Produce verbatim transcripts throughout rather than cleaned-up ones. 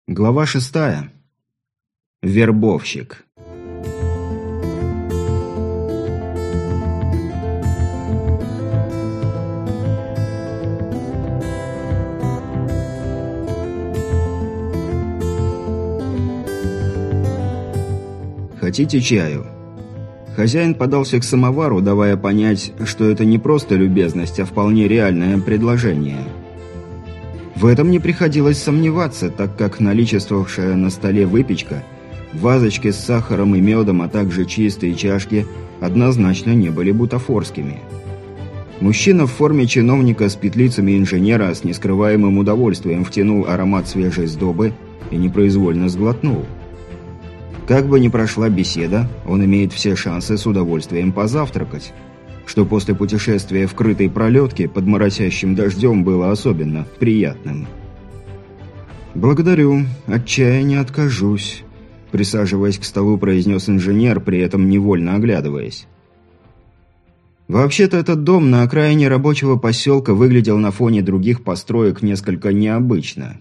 Глава шестая. Вербовщик. Хотите чаю? Хозяин подался к самовару, давая понять, что это не просто любезность, а вполне реальное предложение. В этом не приходилось сомневаться, так как наличествовавшая на столе выпечка, вазочки с сахаром и медом, а также чистые чашки однозначно не были бутафорскими. Мужчина в форме чиновника с петлицами инженера с нескрываемым удовольствием втянул аромат свежей сдобы и непроизвольно сглотнул. Как бы ни прошла беседа, он имеет все шансы с удовольствием позавтракать, что после путешествия в крытой пролетке под моросящим дождем было особенно приятным. «Благодарю, от чая не откажусь», – присаживаясь к столу, произнес инженер, при этом невольно оглядываясь. Вообще-то этот дом на окраине рабочего поселка выглядел на фоне других построек несколько необычно.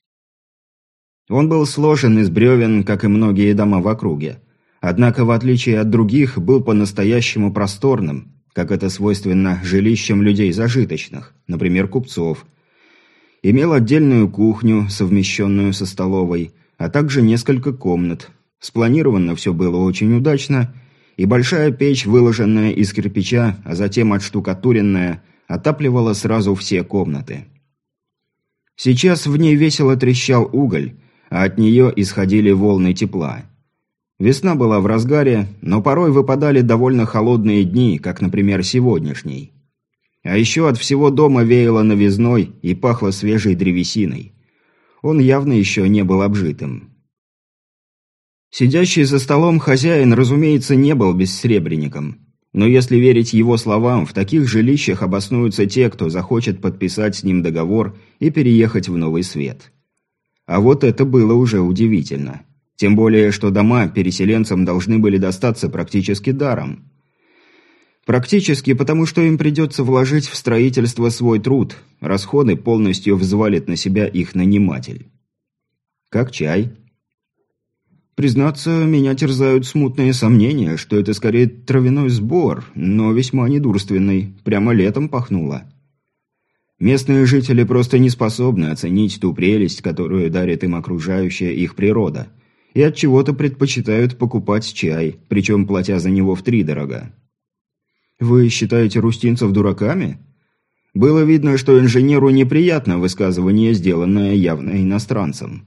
Он был сложен из бревен, как и многие дома в округе. Однако, в отличие от других, был по-настоящему просторным, как это свойственно жилищам людей зажиточных, например, купцов. Имел отдельную кухню, совмещенную со столовой, а также несколько комнат. Спланировано все было очень удачно, и большая печь, выложенная из кирпича, а затем отштукатуренная, отапливала сразу все комнаты. Сейчас в ней весело трещал уголь, а от нее исходили волны тепла. Весна была в разгаре, но порой выпадали довольно холодные дни, как, например, сегодняшний. А еще от всего дома веяло новизной и пахло свежей древесиной. Он явно еще не был обжитым. Сидящий за столом хозяин, разумеется, не был бессребренником. Но если верить его словам, в таких жилищах обоснуются те, кто захочет подписать с ним договор и переехать в новый свет. А вот это было уже удивительно. Тем более, что дома переселенцам должны были достаться практически даром. Практически потому, что им придется вложить в строительство свой труд, расходы полностью взвалит на себя их наниматель. Как чай? Признаться, меня терзают смутные сомнения, что это скорее травяной сбор, но весьма недурственный, прямо летом пахнуло. Местные жители просто не способны оценить ту прелесть, которую дарит им окружающая их природа, и от чего-то предпочитают покупать чай, причем платя за него втридорога. Вы считаете рустинцев дураками? Было видно, что инженеру неприятно высказывание, сделанное явно иностранцем.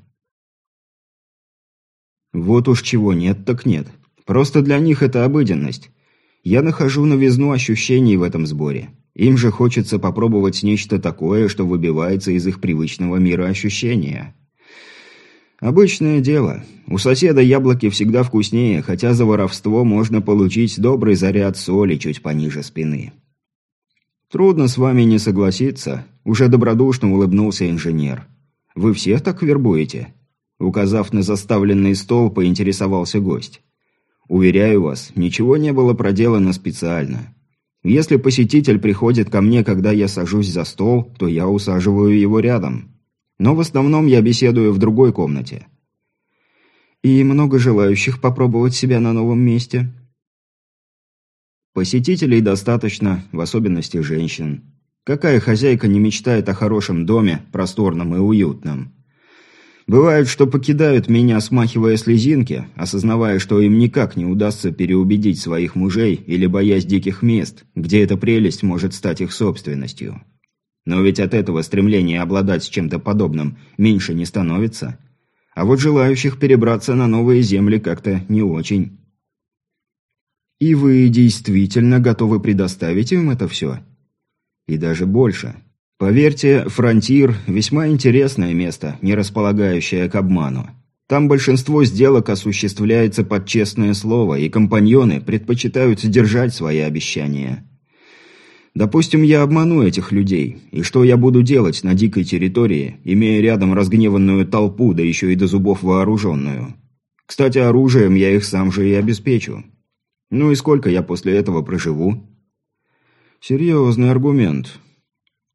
Вот уж чего нет, так нет. Просто для них это обыденность. Я нахожу новизну ощущений в этом сборе. Им же хочется попробовать нечто такое, что выбивается из их привычного мира ощущения. Обычное дело. У соседа яблоки всегда вкуснее, хотя за воровство можно получить добрый заряд соли чуть пониже спины. Трудно с вами не согласиться, уже добродушно улыбнулся инженер. Вы всех так вербуете? Указав на заставленный стол, поинтересовался гость. Уверяю вас, ничего не было проделано специально. Если посетитель приходит ко мне, когда я сажусь за стол, то я усаживаю его рядом. Но в основном я беседую в другой комнате. И много желающих попробовать себя на новом месте? Посетителей достаточно, в особенности женщин. Какая хозяйка не мечтает о хорошем доме, просторном и уютном? Бывает, что покидают меня, смахивая слезинки, осознавая, что им никак не удастся переубедить своих мужей или боясь диких мест, где эта прелесть может стать их собственностью. Но ведь от этого стремление обладать чем-то подобным меньше не становится. А вот желающих перебраться на новые земли как-то не очень. И вы действительно готовы предоставить им это все? И даже больше. Поверьте, Фронтир – весьма интересное место, не располагающее к обману. Там большинство сделок осуществляется под честное слово, и компаньоны предпочитают держать свои обещания. Допустим, я обману этих людей, и что я буду делать на дикой территории, имея рядом разгневанную толпу, да еще и до зубов вооруженную? Кстати, оружием я их сам же и обеспечу. Ну и сколько я после этого проживу? Серьезный аргумент.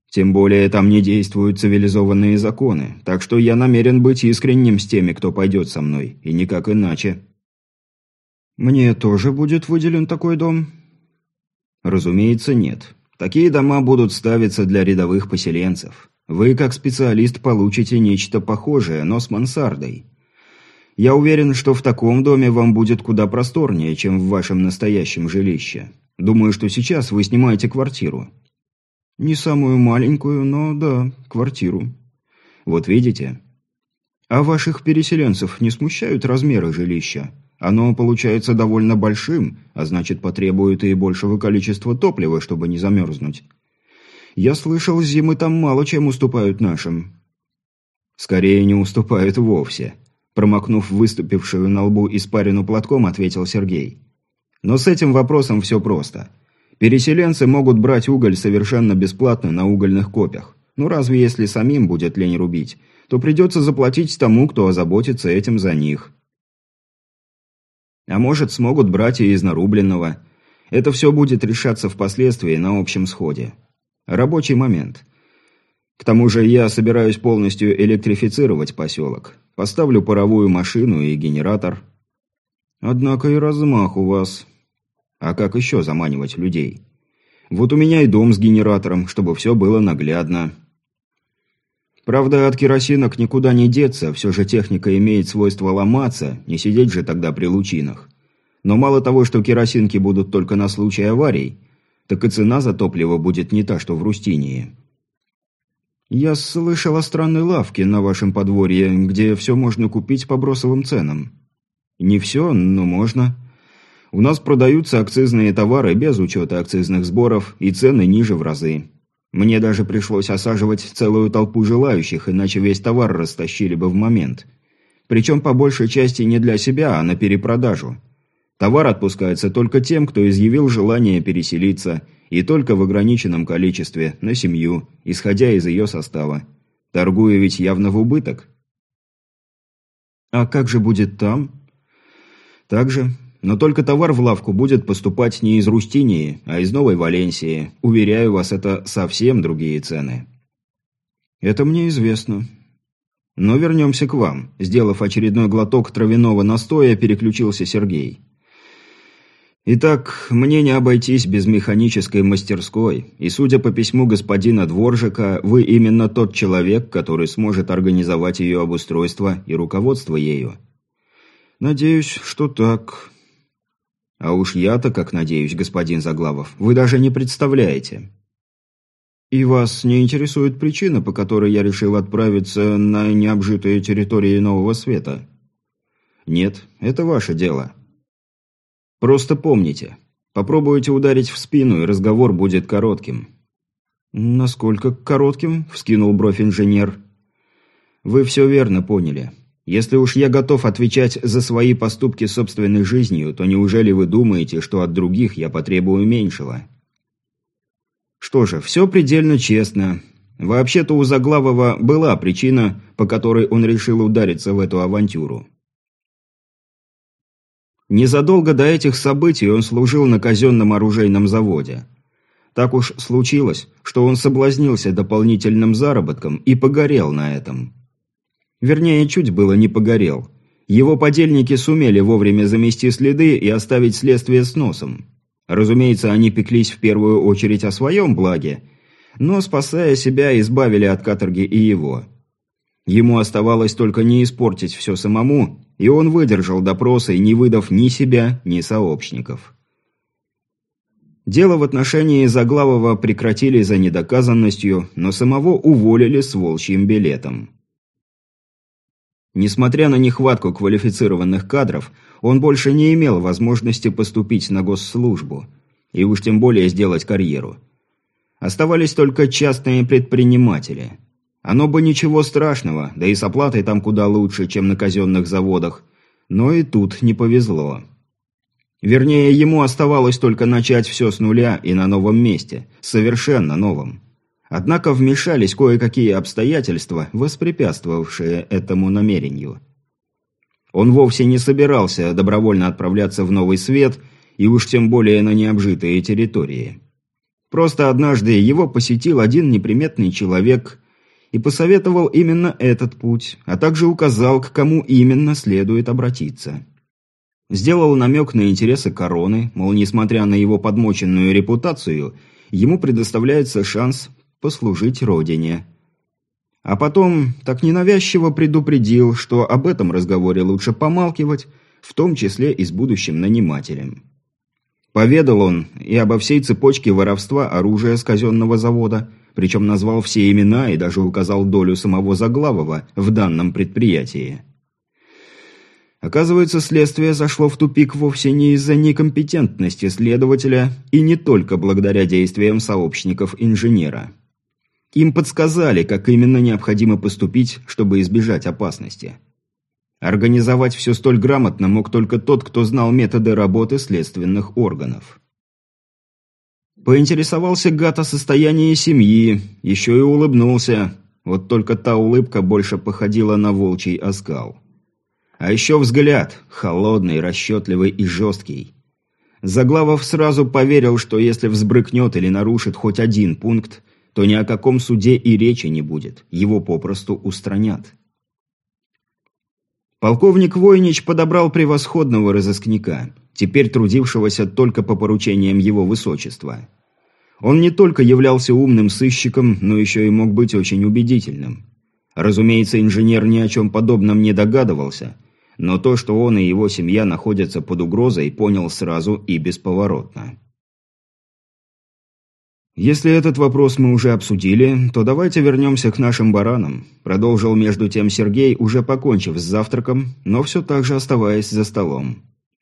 Тем более там не действуют цивилизованные законы, так что я намерен быть искренним с теми, кто пойдет со мной, и никак иначе. Мне тоже будет выделен такой дом? Разумеется, нет. Такие дома будут ставиться для рядовых поселенцев. Вы, как специалист, получите нечто похожее, но с мансардой. Я уверен, что в таком доме вам будет куда просторнее, чем в вашем настоящем жилище. Думаю, что сейчас вы снимаете квартиру. Не самую маленькую, но да, квартиру. Вот видите? А ваших переселенцев не смущают размеры жилища? Оно получается довольно большим, а значит потребует и большего количества топлива, чтобы не замерзнуть. Я слышал, зимы там мало чем уступают нашим. Скорее не уступают вовсе. Промокнув выступившую на лбу испарину платком, ответил Сергей. Но с этим вопросом все просто. Переселенцы могут брать уголь совершенно бесплатно на угольных копях. Ну разве если самим будет лень рубить, то придется заплатить тому, кто озаботится этим за них. А может, смогут брать и из нарубленного. Это все будет решаться впоследствии на общем сходе. Рабочий момент. К тому же я собираюсь полностью электрифицировать поселок. Поставлю паровую машину и генератор. Однако и размах у вас. А как еще заманивать людей? Вот у меня и дом с генератором, чтобы все было наглядно. Правда, от керосинок никуда не деться, все же техника имеет свойство ломаться, не сидеть же тогда при лучинах. Но мало того, что керосинки будут только на случай аварий, так и цена за топливо будет не та, что в Рустинии. Я слышал о странной лавке на вашем подворье, где все можно купить по бросовым ценам. Не все, но можно. У нас продаются акцизные товары без учета акцизных сборов, и цены ниже в разы. Мне даже пришлось осаживать целую толпу желающих, иначе весь товар растащили бы в момент. Причем по большей части не для себя, а на перепродажу. Товар отпускается только тем, кто изъявил желание переселиться, и только в ограниченном количестве, на семью, исходя из ее состава. Торгую ведь явно в убыток. А как же будет там? Так же. Но только товар в лавку будет поступать не из Рустинии, а из Новой Валенсии. Уверяю вас, это совсем другие цены. Это мне известно. Но вернемся к вам. Сделав очередной глоток травяного настоя, переключился Сергей. Итак, мне не обойтись без механической мастерской, и, судя по письму господина Дворжика, вы именно тот человек, который сможет организовать ее обустройство и руководство ею. Надеюсь, что так. А уж я-то как надеюсь, господин Заглавов, вы даже не представляете. И вас не интересует причина, по которой я решил отправиться на необжитые территории Нового Света? Нет, это ваше дело. Просто помните, попробуйте ударить в спину, и разговор будет коротким. Насколько коротким? Вскинул бровь инженер. Вы все верно поняли. Если уж я готов отвечать за свои поступки собственной жизнью, то неужели вы думаете, что от других я потребую меньшего? Что же, все предельно честно. Вообще-то у Заглавова была причина, по которой он решил удариться в эту авантюру. Незадолго до этих событий он служил на казенном оружейном заводе. Так уж случилось, что он соблазнился дополнительным заработком и погорел на этом. Вернее, чуть было не погорел. Его подельники сумели вовремя замести следы и оставить следствие с носом. Разумеется, они пеклись в первую очередь о своем благе, но, спасая себя, избавили от каторги и его. Ему оставалось только не испортить все самому, и он выдержал допросы, не выдав ни себя, ни сообщников. Дело в отношении Заглавова прекратили за недоказанностью, но самого уволили с волчьим билетом. Несмотря на нехватку квалифицированных кадров, он больше не имел возможности поступить на госслужбу, и уж тем более сделать карьеру. Оставались только частные предприниматели. Оно бы ничего страшного, да и с оплатой там куда лучше, чем на казенных заводах, но и тут не повезло. Вернее, ему оставалось только начать все с нуля и на новом месте, совершенно новом. Однако вмешались кое-какие обстоятельства, воспрепятствовавшие этому намерению. Он вовсе не собирался добровольно отправляться в Новый Свет, и уж тем более на необжитые территории. Просто однажды его посетил один неприметный человек и посоветовал именно этот путь, а также указал, к кому именно следует обратиться. Сделал намек на интересы короны, мол, несмотря на его подмоченную репутацию, ему предоставляется шанс послужить родине. А потом так ненавязчиво предупредил, что об этом разговоре лучше помалкивать, в том числе и с будущим нанимателем. Поведал он и обо всей цепочке воровства оружия с казенного завода, причем назвал все имена и даже указал долю самого Заглавова в данном предприятии. Оказывается, следствие зашло в тупик вовсе не из-за некомпетентности следователя и не только благодаря действиям сообщников инженера. Им подсказали, как именно необходимо поступить, чтобы избежать опасности. Организовать все столь грамотно мог только тот, кто знал методы работы следственных органов. Поинтересовался гад о состоянии семьи, еще и улыбнулся, вот только та улыбка больше походила на волчий оскал. А еще взгляд, холодный, расчетливый и жесткий. Заглавов сразу поверил, что если взбрыкнет или нарушит хоть один пункт, то ни о каком суде и речи не будет, его попросту устранят. Полковник Войнич подобрал превосходного разыскника, теперь трудившегося только по поручениям его высочества. Он не только являлся умным сыщиком, но еще и мог быть очень убедительным. Разумеется, инженер ни о чем подобном не догадывался, но то, что он и его семья находятся под угрозой, понял сразу и бесповоротно. «Если этот вопрос мы уже обсудили, то давайте вернемся к нашим баранам», продолжил между тем Сергей, уже покончив с завтраком, но все так же оставаясь за столом.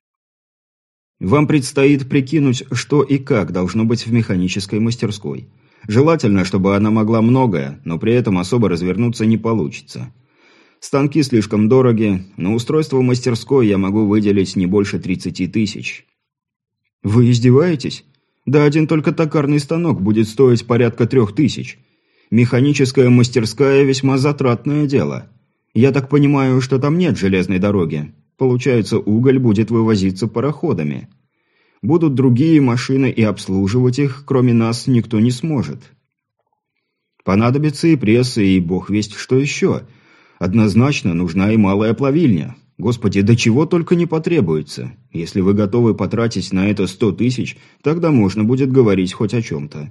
«Вам предстоит прикинуть, что и как должно быть в механической мастерской. Желательно, чтобы она могла многое, но при этом особо развернуться не получится. Станки слишком дороги, на устройство мастерской я могу выделить не больше тридцати тысяч». «Вы издеваетесь? Да один только токарный станок будет стоить порядка трех тысяч. Механическая мастерская – весьма затратное дело. Я так понимаю, что там нет железной дороги. Получается, уголь будет вывозиться пароходами. Будут другие машины, и обслуживать их, кроме нас, никто не сможет. Понадобится и пресса, и бог весть что еще. Однозначно нужна и малая плавильня. Господи, до чего только не потребуется. Если вы готовы потратить на это сто тысяч, тогда можно будет говорить хоть о чем-то.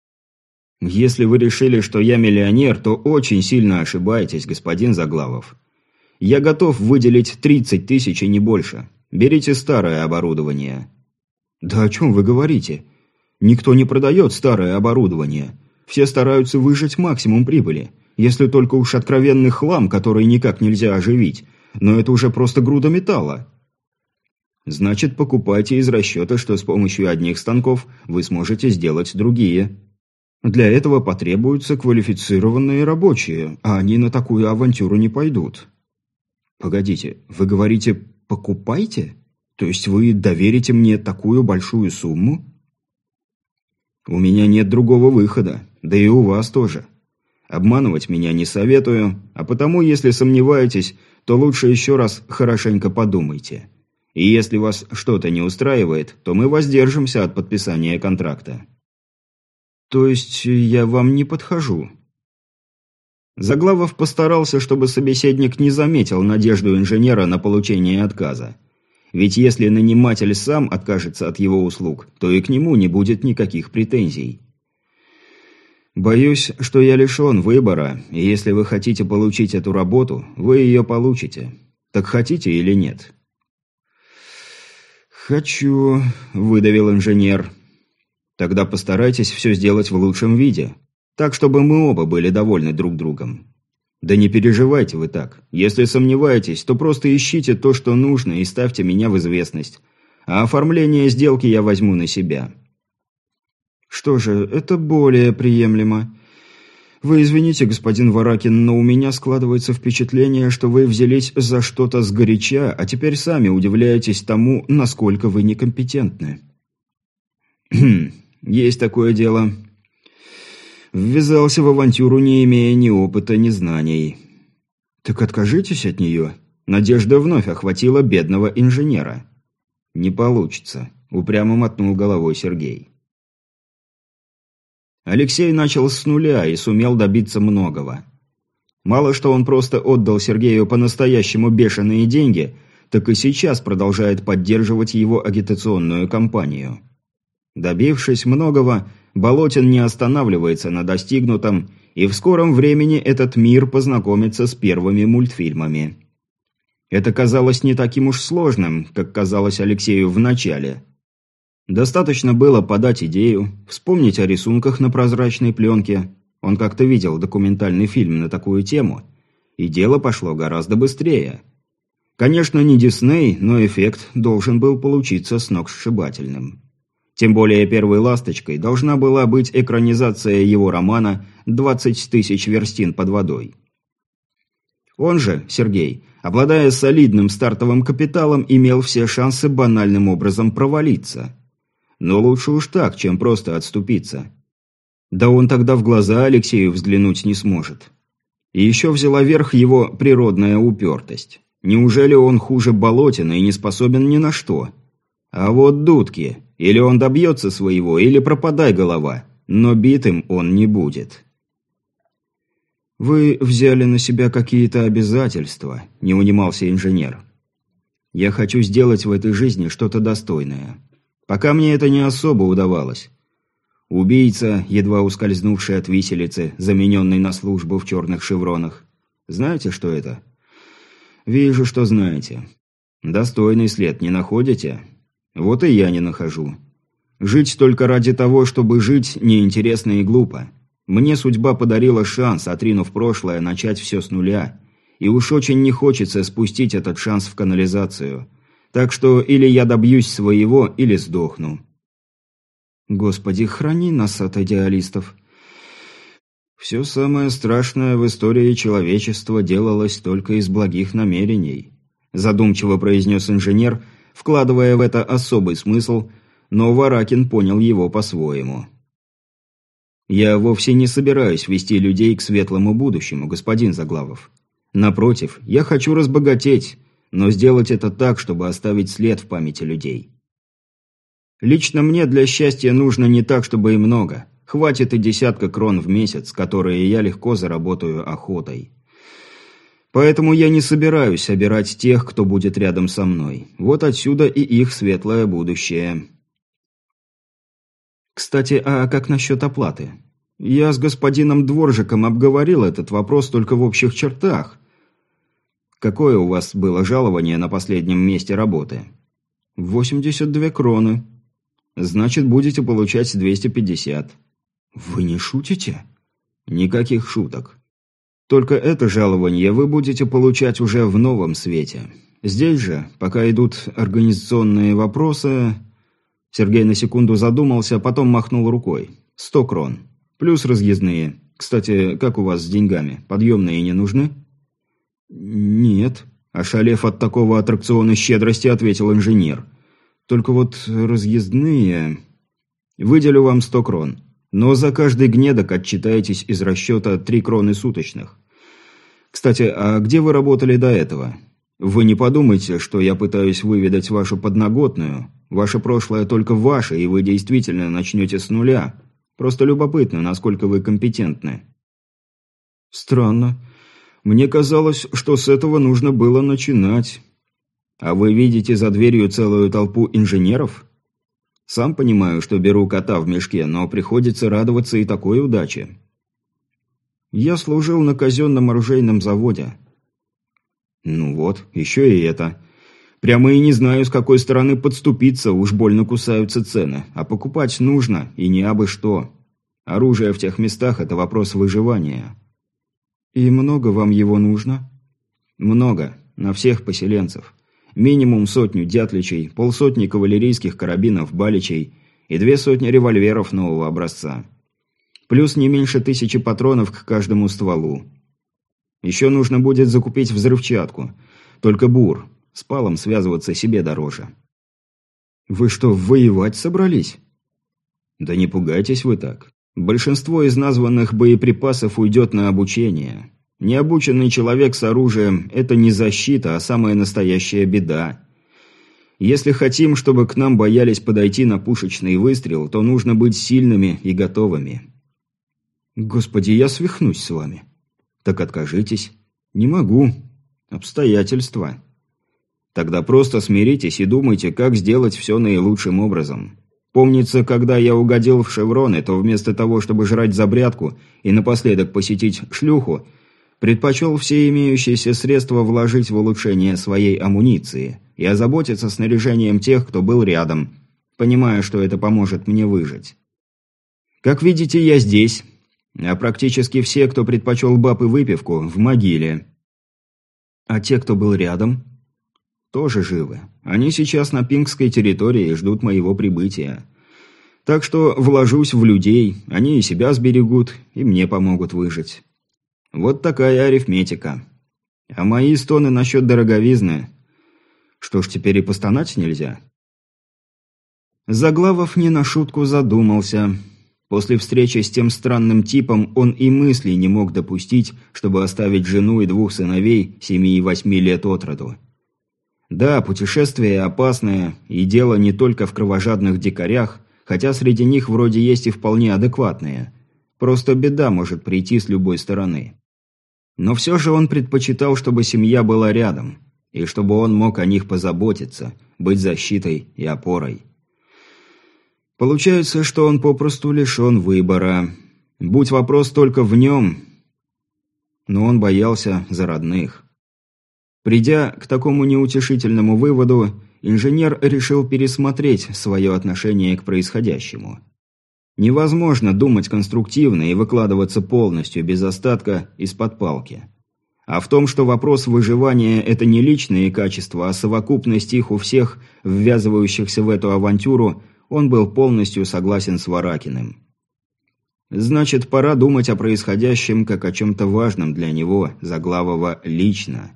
Если вы решили, что я миллионер, то очень сильно ошибаетесь, господин Заглавов. Я готов выделить тридцать тысяч и не больше. Берите старое оборудование». «Да о чем вы говорите? Никто не продает старое оборудование. Все стараются выжать максимум прибыли. Если только уж откровенный хлам, который никак нельзя оживить. Но это уже просто груда металла». «Значит, покупайте из расчета, что с помощью одних станков вы сможете сделать другие. Для этого потребуются квалифицированные рабочие, а они на такую авантюру не пойдут». «Погодите, вы говорите «покупайте»? То есть вы доверите мне такую большую сумму?» «У меня нет другого выхода, да и у вас тоже. Обманывать меня не советую, а потому, если сомневаетесь, то лучше еще раз хорошенько подумайте. И если вас что-то не устраивает, то мы воздержимся от подписания контракта». «То есть я вам не подхожу?» Заглавов постарался, чтобы собеседник не заметил надежду инженера на получение отказа. Ведь если наниматель сам откажется от его услуг, то и к нему не будет никаких претензий. «Боюсь, что я лишен выбора, и если вы хотите получить эту работу, вы ее получите. Так хотите или нет?» «Хочу», – выдавил инженер. «Тогда постарайтесь все сделать в лучшем виде, так, чтобы мы оба были довольны друг другом. Да не переживайте вы так. Если сомневаетесь, то просто ищите то, что нужно, и ставьте меня в известность. А оформление сделки я возьму на себя». «Что же, это более приемлемо. Вы извините, господин Варакин, но у меня складывается впечатление, что вы взялись за что-то сгоряча, а теперь сами удивляетесь тому, насколько вы некомпетентны». «Есть такое дело. Ввязался в авантюру, не имея ни опыта, ни знаний». «Так откажитесь от нее». Надежда вновь охватила бедного инженера. «Не получится», – упрямо мотнул головой Сергей. Алексей начал с нуля и сумел добиться многого. Мало что он просто отдал Сергею по-настоящему бешеные деньги, так и сейчас продолжает поддерживать его агитационную кампанию. Добившись многого, Болотин не останавливается на достигнутом, и в скором времени этот мир познакомится с первыми мультфильмами. Это казалось не таким уж сложным, как казалось Алексею в начале. Достаточно было подать идею, вспомнить о рисунках на прозрачной пленке. Он как-то видел документальный фильм на такую тему, и дело пошло гораздо быстрее. Конечно, не Дисней, но эффект должен был получиться сногсшибательным. Тем более первой ласточкой должна была быть экранизация его романа «двадцать тысяч верстин под водой». Он же, Сергей, обладая солидным стартовым капиталом, имел все шансы банальным образом провалиться. Но лучше уж так, чем просто отступиться. Да он тогда в глаза Алексею взглянуть не сможет. И еще взяла верх его природная упертость. Неужели он хуже Болотина и не способен ни на что? А вот дудки. Или он добьется своего, или пропадай голова. Но битым он не будет. «Вы взяли на себя какие-то обязательства», – не унимался инженер. «Я хочу сделать в этой жизни что-то достойное. Пока мне это не особо удавалось. Убийца, едва ускользнувший от виселицы, замененный на службу в черных шевронах. Знаете, что это?» «Вижу, что знаете. Достойный след не находите? Вот и я не нахожу. Жить только ради того, чтобы жить, неинтересно и глупо. Мне судьба подарила шанс, отринув прошлое, начать все с нуля. И уж очень не хочется спустить этот шанс в канализацию. Так что или я добьюсь своего, или сдохну». «Господи, храни нас от идеалистов». «Все самое страшное в истории человечества делалось только из благих намерений», задумчиво произнес инженер, вкладывая в это особый смысл, но Варакин понял его по-своему. «Я вовсе не собираюсь вести людей к светлому будущему, господин Заглавов. Напротив, я хочу разбогатеть, но сделать это так, чтобы оставить след в памяти людей. Лично мне для счастья нужно не так, чтобы и много. Хватит и десятка крон в месяц, которые я легко заработаю охотой. Поэтому я не собираюсь обирать тех, кто будет рядом со мной. Вот отсюда и их светлое будущее». «Кстати, а как насчет оплаты? Я с господином Дворжиком обговорил этот вопрос только в общих чертах. Какое у вас было жалование на последнем месте работы?» «восемьдесят две кроны. Значит, будете получать двести пятьдесят. «Вы не шутите?» «Никаких шуток. Только это жалование вы будете получать уже в новом свете. Здесь же, пока идут организационные вопросы...» Сергей на секунду задумался, потом махнул рукой. «Сто крон. Плюс разъездные. Кстати, как у вас с деньгами? Подъемные не нужны?» «Нет», – ошалев от такого аттракциона щедрости, ответил инженер. «Только вот разъездные... Выделю вам сто крон. Но за каждый гнедок отчитаетесь из расчета три кроны суточных. Кстати, а где вы работали до этого? Вы не подумайте, что я пытаюсь выведать вашу подноготную. Ваше прошлое только ваше, и вы действительно начнете с нуля. Просто любопытно, насколько вы компетентны». «Странно. Мне казалось, что с этого нужно было начинать. А вы видите за дверью целую толпу инженеров? Сам понимаю, что беру кота в мешке, но приходится радоваться и такой удаче. Я служил на казенном оружейном заводе». «Ну вот, еще и это. Прямо и не знаю, с какой стороны подступиться, уж больно кусаются цены. А покупать нужно, и не абы что. Оружие в тех местах – это вопрос выживания». «И много вам его нужно?» «Много. На всех поселенцев. Минимум сотню дятличей, полсотни кавалерийских карабинов баличей и две сотни револьверов нового образца. Плюс не меньше тысячи патронов к каждому стволу. Еще нужно будет закупить взрывчатку. Только бур. С палом связываться себе дороже». «Вы что, воевать собрались?» «Да не пугайтесь вы так. Большинство из названных боеприпасов уйдет на обучение. Необученный человек с оружием – это не защита, а самая настоящая беда. Если хотим, чтобы к нам боялись подойти на пушечный выстрел, то нужно быть сильными и готовыми. Господи, я свихнусь с вами. Так откажитесь. Не могу. Обстоятельства. Тогда просто смиритесь и думайте, как сделать все наилучшим образом. Помнится, когда я угодил в шевроны, то вместо того, чтобы жрать забрядку и напоследок посетить шлюху, предпочел все имеющиеся средства вложить в улучшение своей амуниции и озаботиться снаряжением тех, кто был рядом, понимая, что это поможет мне выжить. Как видите, я здесь, а практически все, кто предпочел баб и выпивку, в могиле. А те, кто был рядом, тоже живы. Они сейчас на пингской территории и ждут моего прибытия. Так что вложусь в людей, они и себя сберегут, и мне помогут выжить. Вот такая арифметика. А мои стоны насчет дороговизны... Что ж, теперь и постонать нельзя? Заглавов не на шутку задумался. После встречи с тем странным типом он и мысли не мог допустить, чтобы оставить жену и двух сыновей семи и восьми лет от роду. Да, путешествие опасное, и дело не только в кровожадных дикарях, хотя среди них вроде есть и вполне адекватные. Просто беда может прийти с любой стороны. Но все же он предпочитал, чтобы семья была рядом, и чтобы он мог о них позаботиться, быть защитой и опорой. Получается, что он попросту лишен выбора. Будь вопрос только в нем, но он боялся за родных. Придя к такому неутешительному выводу, инженер решил пересмотреть свое отношение к происходящему. Невозможно думать конструктивно и выкладываться полностью, без остатка, из-под палки. А в том, что вопрос выживания – это не личные качества, а совокупность их у всех, ввязывающихся в эту авантюру, он был полностью согласен с Варакиным. Значит, пора думать о происходящем как о чем-то важном для него, Заглавова, лично.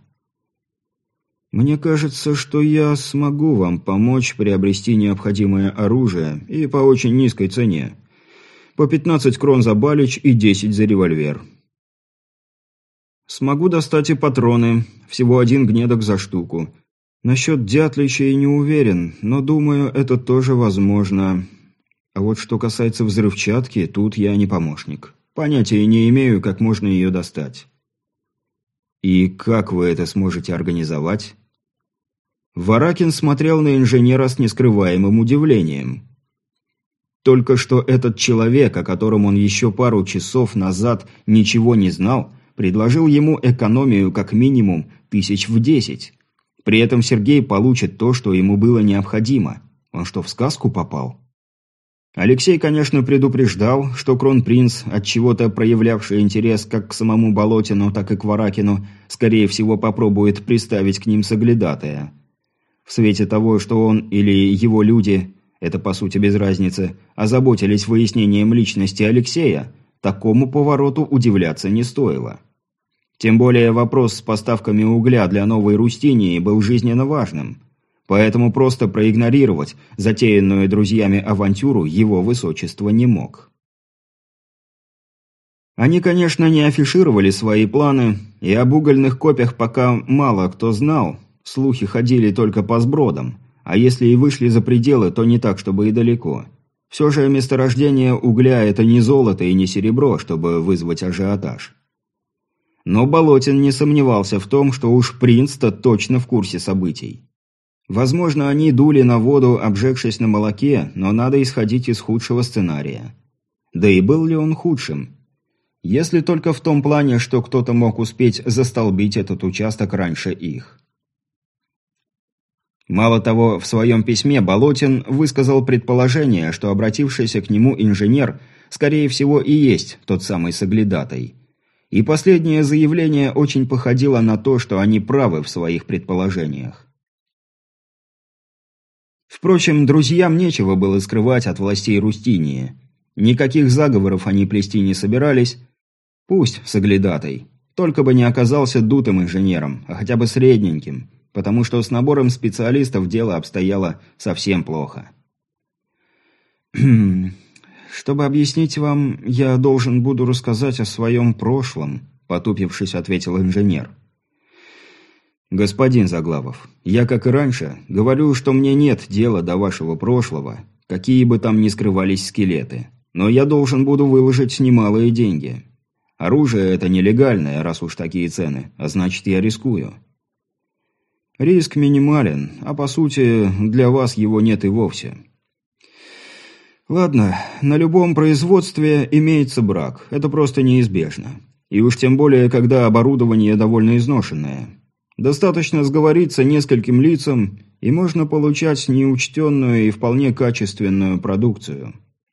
«Мне кажется, что я смогу вам помочь приобрести необходимое оружие, и по очень низкой цене. По пятнадцать крон за балич и десять за револьвер. Смогу достать и патроны, всего один гнедок за штуку. Насчет дятлища и не уверен, но думаю, это тоже возможно. А вот что касается взрывчатки, тут я не помощник. Понятия не имею, как можно ее достать». «И как вы это сможете организовать?» Варакин смотрел на инженера с нескрываемым удивлением. Только что этот человек, о котором он еще пару часов назад ничего не знал, предложил ему экономию как минимум тысяч в десять. При этом Сергей получит то, что ему было необходимо. Он что, в сказку попал? Алексей, конечно, предупреждал, что кронпринц, отчего-то проявлявший интерес как к самому Болотину, так и к Варакину, скорее всего попробует приставить к ним соглядатая. В свете того, что он или его люди, это по сути без разницы, озаботились выяснением личности Алексея, такому повороту удивляться не стоило. Тем более вопрос с поставками угля для новой Рустинии был жизненно важным, поэтому просто проигнорировать затеянную друзьями авантюру его высочество не мог. Они, конечно, не афишировали свои планы, и об угольных копьях пока мало кто знал, слухи ходили только по сбродам, а если и вышли за пределы, то не так, чтобы и далеко. Все же месторождение угля – это не золото и не серебро, чтобы вызвать ажиотаж. Но Болотин не сомневался в том, что уж принц-то точно в курсе событий. Возможно, они дули на воду, обжегшись на молоке, но надо исходить из худшего сценария. Да и был ли он худшим? Если только в том плане, что кто-то мог успеть застолбить этот участок раньше их. Мало того, в своем письме Болотин высказал предположение, что обратившийся к нему инженер, скорее всего, и есть тот самый соглядатай. И последнее заявление очень походило на то, что они правы в своих предположениях. Впрочем, друзьям нечего было скрывать от властей Рустинии. Никаких заговоров они плести не собирались. Пусть соглядатай, только бы не оказался дутым инженером, а хотя бы средненьким, потому что с набором специалистов дело обстояло совсем плохо. «Чтобы объяснить вам, я должен буду рассказать о своем прошлом», – потупившись, ответил инженер. «Господин Заглавов, я, как и раньше, говорю, что мне нет дела до вашего прошлого, какие бы там ни скрывались скелеты. Но я должен буду выложить немалые деньги. Оружие это нелегальное, раз уж такие цены, а значит я рискую. Риск минимален, а по сути для вас его нет и вовсе. Ладно, на любом производстве имеется брак, это просто неизбежно. И уж тем более, когда оборудование довольно изношенное. Достаточно сговориться нескольким лицам, и можно получать неучтенную и вполне качественную продукцию.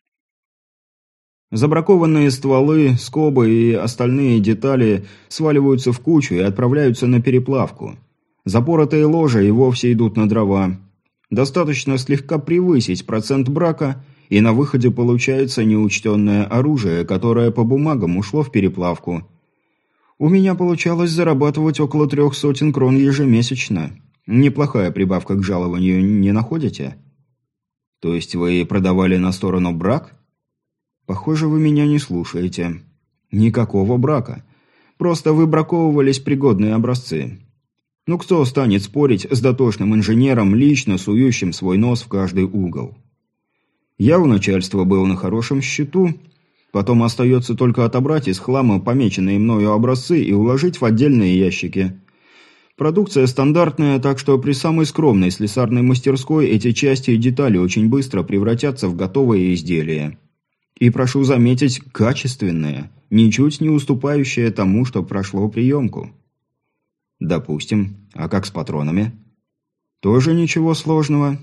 Забракованные стволы, скобы и остальные детали сваливаются в кучу и отправляются на переплавку. Запоротые ложа и вовсе идут на дрова. Достаточно слегка превысить процент брака, и на выходе получается неучтенное оружие, которое по бумагам ушло в переплавку. У меня получалось зарабатывать около трех сотен крон ежемесячно. Неплохая прибавка к жалованию, не находите? То есть вы продавали на сторону брак? Похоже, вы меня не слушаете. Никакого брака. Просто выбраковывались пригодные образцы. Ну кто станет спорить с дотошным инженером, лично сующим свой нос в каждый угол? Я у начальства был на хорошем счету, потом остается только отобрать из хлама помеченные мною образцы и уложить в отдельные ящики. Продукция стандартная, так что при самой скромной слесарной мастерской эти части и детали очень быстро превратятся в готовые изделия. И прошу заметить, качественные, ничуть не уступающие тому, что прошло приемку. Допустим. А как с патронами? Тоже ничего сложного.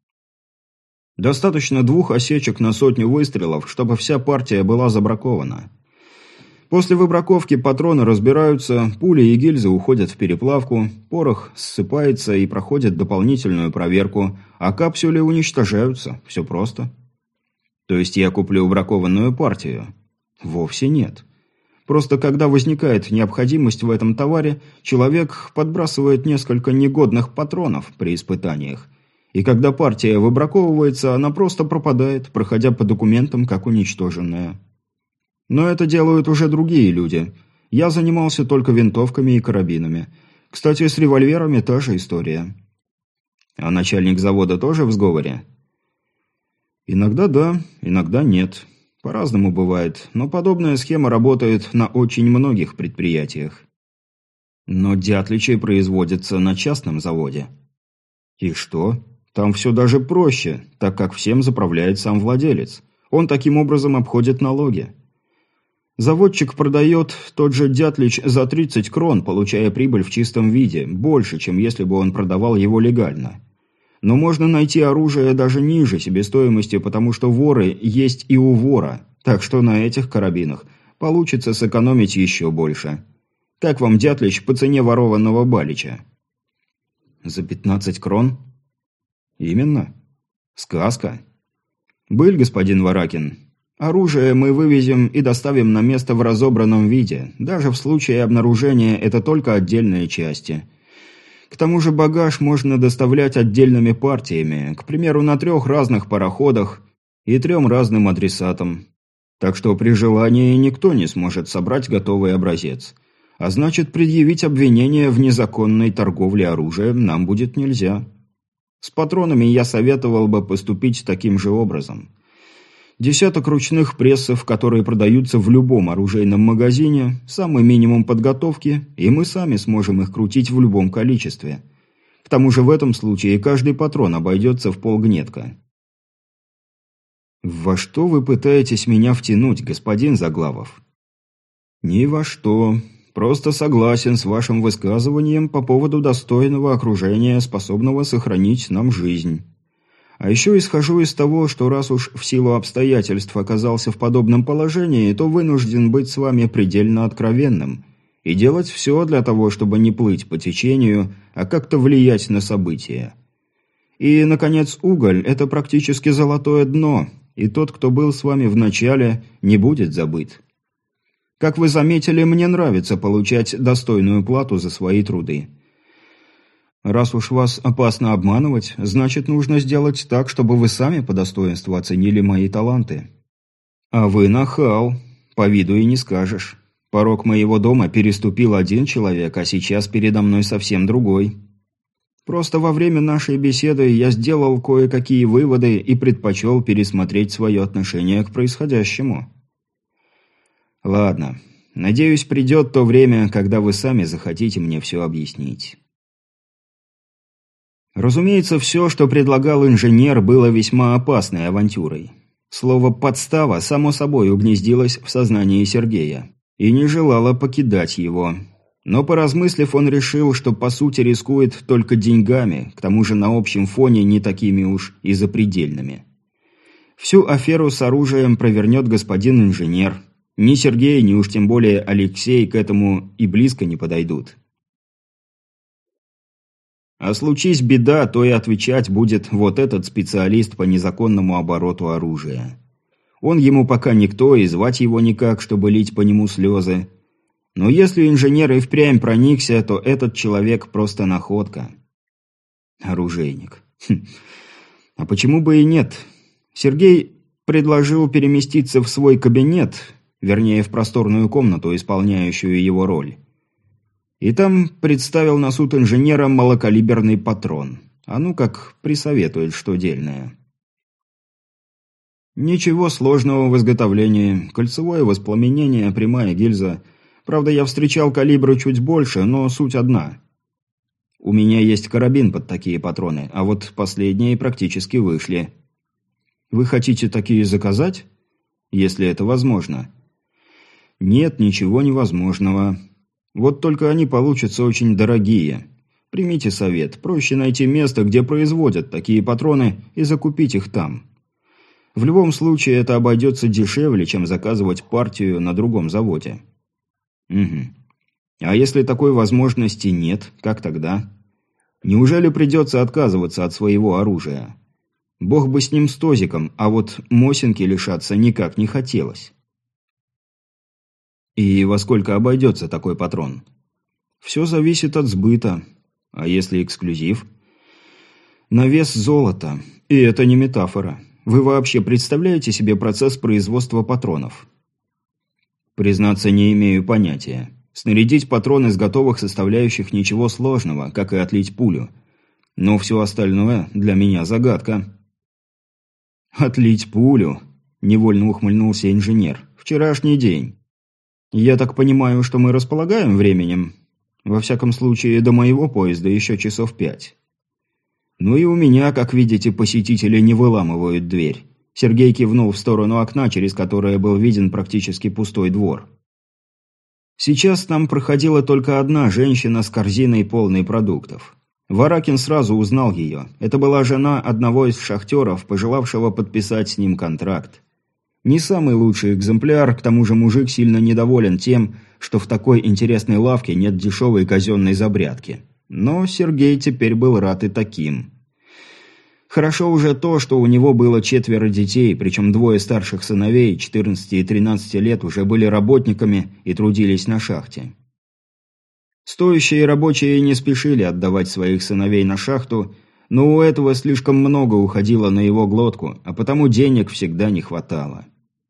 Достаточно двух осечек на сотню выстрелов, чтобы вся партия была забракована. После выбраковки патроны разбираются, пули и гильзы уходят в переплавку, порох ссыпается и проходит дополнительную проверку, а капсюли уничтожаются. Все просто. То есть я куплю бракованную партию? Вовсе нет. Просто когда возникает необходимость в этом товаре, человек подбрасывает несколько негодных патронов при испытаниях. И когда партия выбраковывается, она просто пропадает, проходя по документам как уничтоженная. Но это делают уже другие люди. Я занимался только винтовками и карабинами. Кстати, с револьверами та же история. А начальник завода тоже в сговоре? Иногда да, иногда нет. По-разному бывает, но подобная схема работает на очень многих предприятиях. Но Дятличи производятся на частном заводе. И что? Там все даже проще, так как всем заправляет сам владелец. Он таким образом обходит налоги. Заводчик продает тот же Дятлич за тридцать крон, получая прибыль в чистом виде, больше, чем если бы он продавал его легально. Но можно найти оружие даже ниже себестоимости, потому что воры есть и у вора, так что на этих карабинах получится сэкономить еще больше. Как вам Дятлич по цене ворованного Балича? За пятнадцать крон? Именно. Сказка. Быль, господин Варакин. Оружие мы вывезем и доставим на место в разобранном виде. Даже в случае обнаружения это только отдельные части. К тому же багаж можно доставлять отдельными партиями, к примеру, на трех разных пароходах и трем разным адресатам. Так что при желании никто не сможет собрать готовый образец. А значит, предъявить обвинение в незаконной торговле оружием нам будет нельзя. С патронами я советовал бы поступить таким же образом. Десяток ручных прессов, которые продаются в любом оружейном магазине, самый минимум подготовки, и мы сами сможем их крутить в любом количестве. К тому же в этом случае каждый патрон обойдется в полгнетка. «Во что вы пытаетесь меня втянуть, господин Заглавов?» «Ни во что. Просто согласен с вашим высказыванием по поводу достойного окружения, способного сохранить нам жизнь. А еще исхожу из того, что раз уж в силу обстоятельств оказался в подобном положении, то вынужден быть с вами предельно откровенным и делать все для того, чтобы не плыть по течению, а как-то влиять на события. И, наконец, уголь – это практически золотое дно, и тот, кто был с вами в начале, не будет забыт. Как вы заметили, мне нравится получать достойную плату за свои труды. Раз уж вас опасно обманывать, значит, нужно сделать так, чтобы вы сами по достоинству оценили мои таланты. А вы нахал, по виду и не скажешь. Порог моего дома переступил один человек, а сейчас передо мной совсем другой. Просто во время нашей беседы я сделал кое-какие выводы и предпочел пересмотреть свое отношение к происходящему. Ладно. Надеюсь, придет то время, когда вы сами захотите мне все объяснить. Разумеется, все, что предлагал инженер, было весьма опасной авантюрой. Слово «подстава» само собой угнездилось в сознании Сергея и не желало покидать его. Но поразмыслив, он решил, что по сути рискует только деньгами, к тому же на общем фоне не такими уж и запредельными. Всю аферу с оружием провернет господин инженер. Ни Сергей, ни уж тем более Алексей к этому и близко не подойдут. А случись беда, то и отвечать будет вот этот специалист по незаконному обороту оружия. Он ему пока никто, и звать его никак, чтобы лить по нему слезы. Но если инженер и впрямь проникся, то этот человек просто находка. Оружейник. Хм. А почему бы и нет? Сергей предложил переместиться в свой кабинет, вернее, в просторную комнату, исполняющую его роль. И там представил на суд инженера малокалиберный патрон. А ну как присоветует, что дельное. Ничего сложного в изготовлении. Кольцевое воспламенение, прямая гильза. Правда, я встречал калибры чуть больше, но суть одна. У меня есть карабин под такие патроны, а вот последние практически вышли. Вы хотите такие заказать? Если это возможно. Нет, ничего невозможного. Вот только они получатся очень дорогие. Примите совет. Проще найти место, где производят такие патроны, и закупить их там. В любом случае, это обойдется дешевле, чем заказывать партию на другом заводе. Угу. А если такой возможности нет, как тогда? Неужели придется отказываться от своего оружия? Бог бы с ним с Тозиком, а вот Мосинки лишаться никак не хотелось. И во сколько обойдется такой патрон? Все зависит от сбыта. А если эксклюзив? На вес золота. И это не метафора. Вы вообще представляете себе процесс производства патронов? Признаться, не имею понятия. Снарядить патрон из готовых составляющих ничего сложного, как и отлить пулю. Но все остальное для меня загадка. Отлить пулю? Невольно ухмыльнулся инженер. Вчерашний день. Я так понимаю, что мы располагаем временем? Во всяком случае, до моего поезда еще часов пять. Ну и у меня, как видите, посетители не выламывают дверь. Сергей кивнул в сторону окна, через которое был виден практически пустой двор. Сейчас там проходила только одна женщина с корзиной полной продуктов. Варакин сразу узнал ее. Это была жена одного из шахтеров, пожелавшего подписать с ним контракт. Не самый лучший экземпляр, к тому же мужик сильно недоволен тем, что в такой интересной лавке нет дешевой казенной забрядки. Но Сергей теперь был рад и таким. Хорошо уже то, что у него было четверо детей, причем двое старших сыновей, четырнадцати и тринадцати лет, уже были работниками и трудились на шахте. Стоящие рабочие не спешили отдавать своих сыновей на шахту, но у этого слишком много уходило на его глотку, а потому денег всегда не хватало.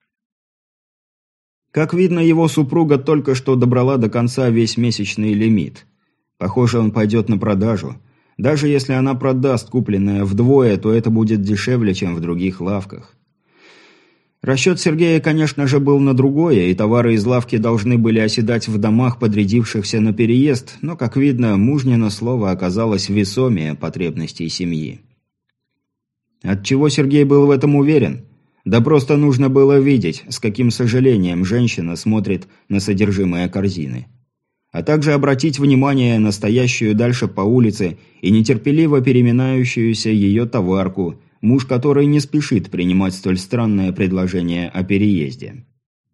Как видно, его супруга только что добрала до конца весь месячный лимит. Похоже, он пойдет на продажу. Даже если она продаст купленное вдвое, то это будет дешевле, чем в других лавках. Расчет Сергея, конечно же, был на другое, и товары из лавки должны были оседать в домах, подрядившихся на переезд, но, как видно, мужнино слово оказалось весомее потребностей семьи. Отчего Сергей был в этом уверен? Да просто нужно было видеть, с каким сожалением женщина смотрит на содержимое корзины. А также обратить внимание на стоящую дальше по улице и нетерпеливо переминающуюся ее товарку, муж которой не спешит принимать столь странное предложение о переезде.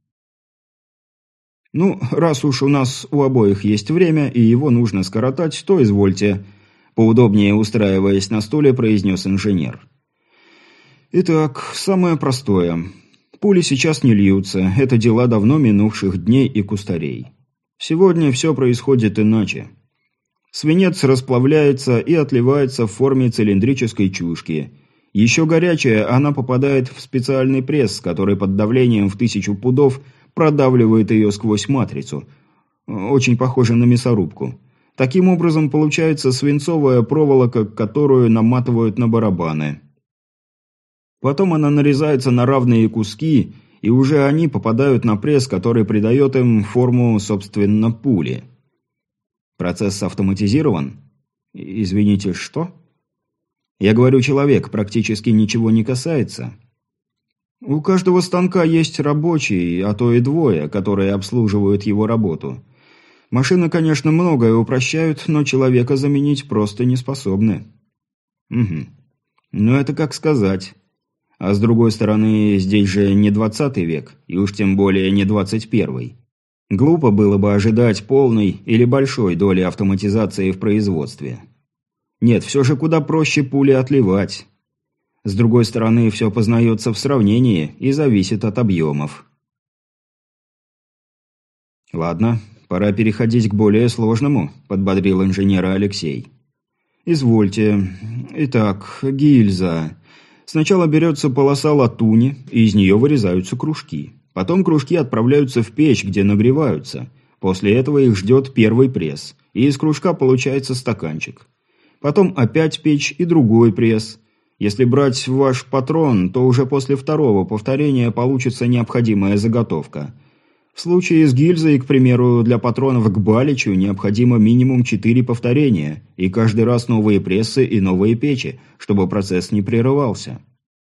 «Ну, раз уж у нас у обоих есть время, и его нужно скоротать, то извольте», поудобнее устраиваясь на стуле, произнес инженер. «Итак, самое простое. Пули сейчас не льются, это дела давно минувших дней и кустарей. Сегодня все происходит иначе. Свинец расплавляется и отливается в форме цилиндрической чушки. Еще горячая, она попадает в специальный пресс, который под давлением в тысячу пудов продавливает ее сквозь матрицу. Очень похоже на мясорубку. Таким образом получается свинцовая проволока, которую наматывают на барабаны. Потом она нарезается на равные куски, и уже они попадают на пресс, который придает им форму, собственно, пули. Процесс автоматизирован? Извините, что? Я говорю, человек практически ничего не касается. У каждого станка есть рабочий, а то и двое, которые обслуживают его работу. Машины, конечно, многое упрощают, но человека заменить просто не способны. Угу. Ну это как сказать. А с другой стороны, здесь же не двадцатый век, и уж тем более не двадцать первый. Глупо было бы ожидать полной или большой доли автоматизации в производстве. Нет, все же куда проще пули отливать. С другой стороны, все познается в сравнении и зависит от объемов. «Ладно, пора переходить к более сложному», – подбодрил инженера Алексей. «Извольте. Итак, гильза. Сначала берется полоса латуни, и из нее вырезаются кружки. Потом кружки отправляются в печь, где нагреваются. После этого их ждет первый пресс, и из кружка получается стаканчик. Потом опять печь и другой пресс. Если брать ваш патрон, то уже после второго повторения получится необходимая заготовка. В случае с гильзой, к примеру, для патронов к Баличу необходимо минимум четыре повторения, и каждый раз новые прессы и новые печи, чтобы процесс не прерывался.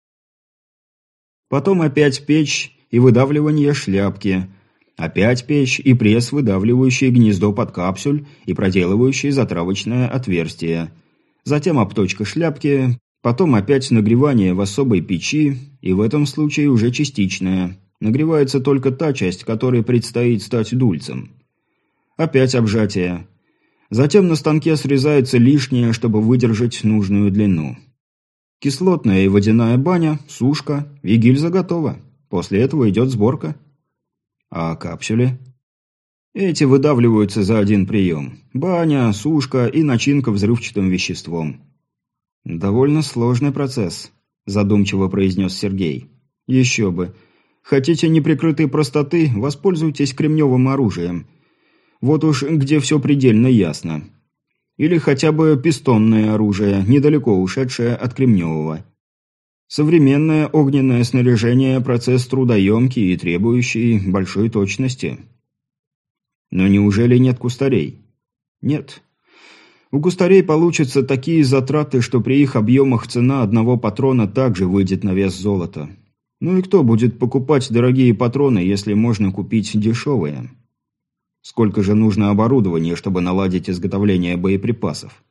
Потом опять печь и выдавливание шляпки. Опять печь и пресс, выдавливающий гнездо под капсюль и проделывающий затравочное отверстие. Затем обточка шляпки, потом опять нагревание в особой печи, и в этом случае уже частичное. Нагревается только та часть, которой предстоит стать дульцем. Опять обжатие. Затем на станке срезается лишнее, чтобы выдержать нужную длину. Кислотная и водяная баня, сушка, и гильза готова. После этого идет сборка. А капсюли? Эти выдавливаются за один прием. Баня, сушка и начинка взрывчатым веществом. «Довольно сложный процесс», – задумчиво произнес Сергей. «Еще бы. Хотите неприкрытой простоты, воспользуйтесь кремневым оружием. Вот уж где все предельно ясно. Или хотя бы пистонное оружие, недалеко ушедшее от кремневого. Современное огненное снаряжение – процесс трудоемкий и требующий большой точности». «Но неужели нет кустарей?» «Нет. У кустарей получатся такие затраты, что при их объемах цена одного патрона также выйдет на вес золота. Ну и кто будет покупать дорогие патроны, если можно купить дешевые? Сколько же нужно оборудования, чтобы наладить изготовление боеприпасов?»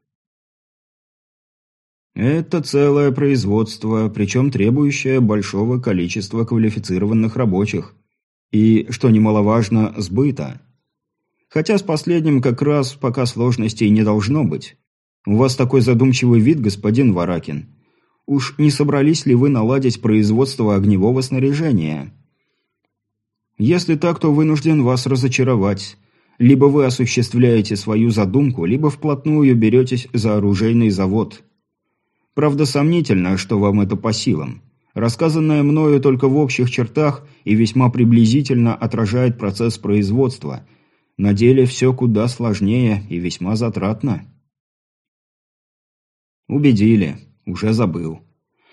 «Это целое производство, причем требующее большого количества квалифицированных рабочих. И, что немаловажно, сбыта. Хотя с последним как раз пока сложностей не должно быть. У вас такой задумчивый вид, господин Варакин. Уж не собрались ли вы наладить производство огневого снаряжения? Если так, то вынужден вас разочаровать. Либо вы осуществляете свою задумку, либо вплотную беретесь за оружейный завод. Правда, сомнительно, что вам это по силам. Рассказанное мною только в общих чертах и весьма приблизительно отражает процесс производства. На деле все куда сложнее и весьма затратно. Убедили. Уже забыл.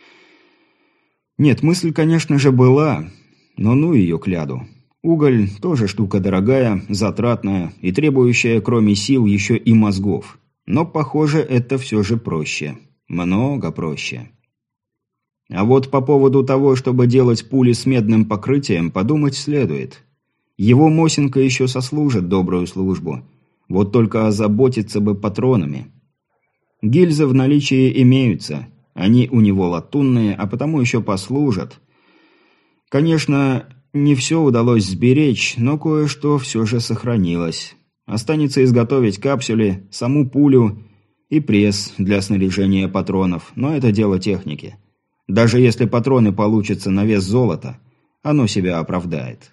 Нет, мысль, конечно же, была, но ну ее кляду. Уголь тоже штука дорогая, затратная и требующая, кроме сил, еще и мозгов. Но, похоже, это все же проще. Много проще. А вот по поводу того, чтобы делать пули с медным покрытием, подумать следует. Его Мосинка еще сослужит добрую службу. Вот только озаботиться бы патронами. Гильзы в наличии имеются. Они у него латунные, а потому еще послужат. Конечно, не все удалось сберечь, но кое-что все же сохранилось. Останется изготовить капсюли, саму пулю и пресс для снаряжения патронов, но это дело техники. Даже если патроны получатся на вес золота, оно себя оправдает.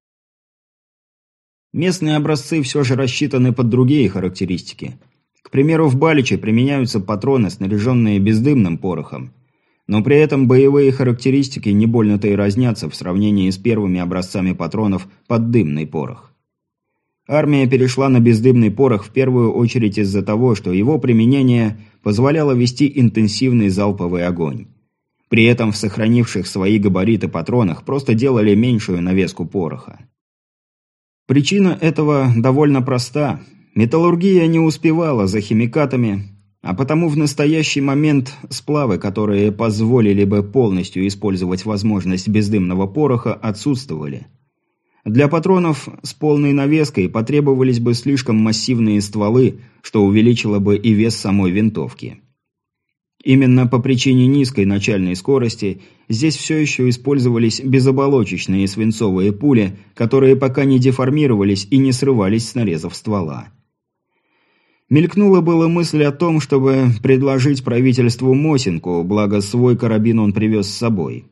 Местные образцы все же рассчитаны под другие характеристики. К примеру, в Баличе применяются патроны, снаряженные бездымным порохом. Но при этом боевые характеристики не больно-то и разнятся в сравнении с первыми образцами патронов под дымный порох. Армия перешла на бездымный порох в первую очередь из-за того, что его применение позволяло вести интенсивный залповый огонь. При этом в сохранивших свои габариты патронах просто делали меньшую навеску пороха. Причина этого довольно проста. Металлургия не успевала за химикатами, а потому в настоящий момент сплавы, которые позволили бы полностью использовать возможность бездымного пороха, отсутствовали. Для патронов с полной навеской потребовались бы слишком массивные стволы, что увеличило бы и вес самой винтовки. Именно по причине низкой начальной скорости здесь все еще использовались безоболочечные свинцовые пули, которые пока не деформировались и не срывались с нарезов ствола. Мелькнула была мысль о том, чтобы предложить правительству Мосинку, благо свой карабин он привез с собой.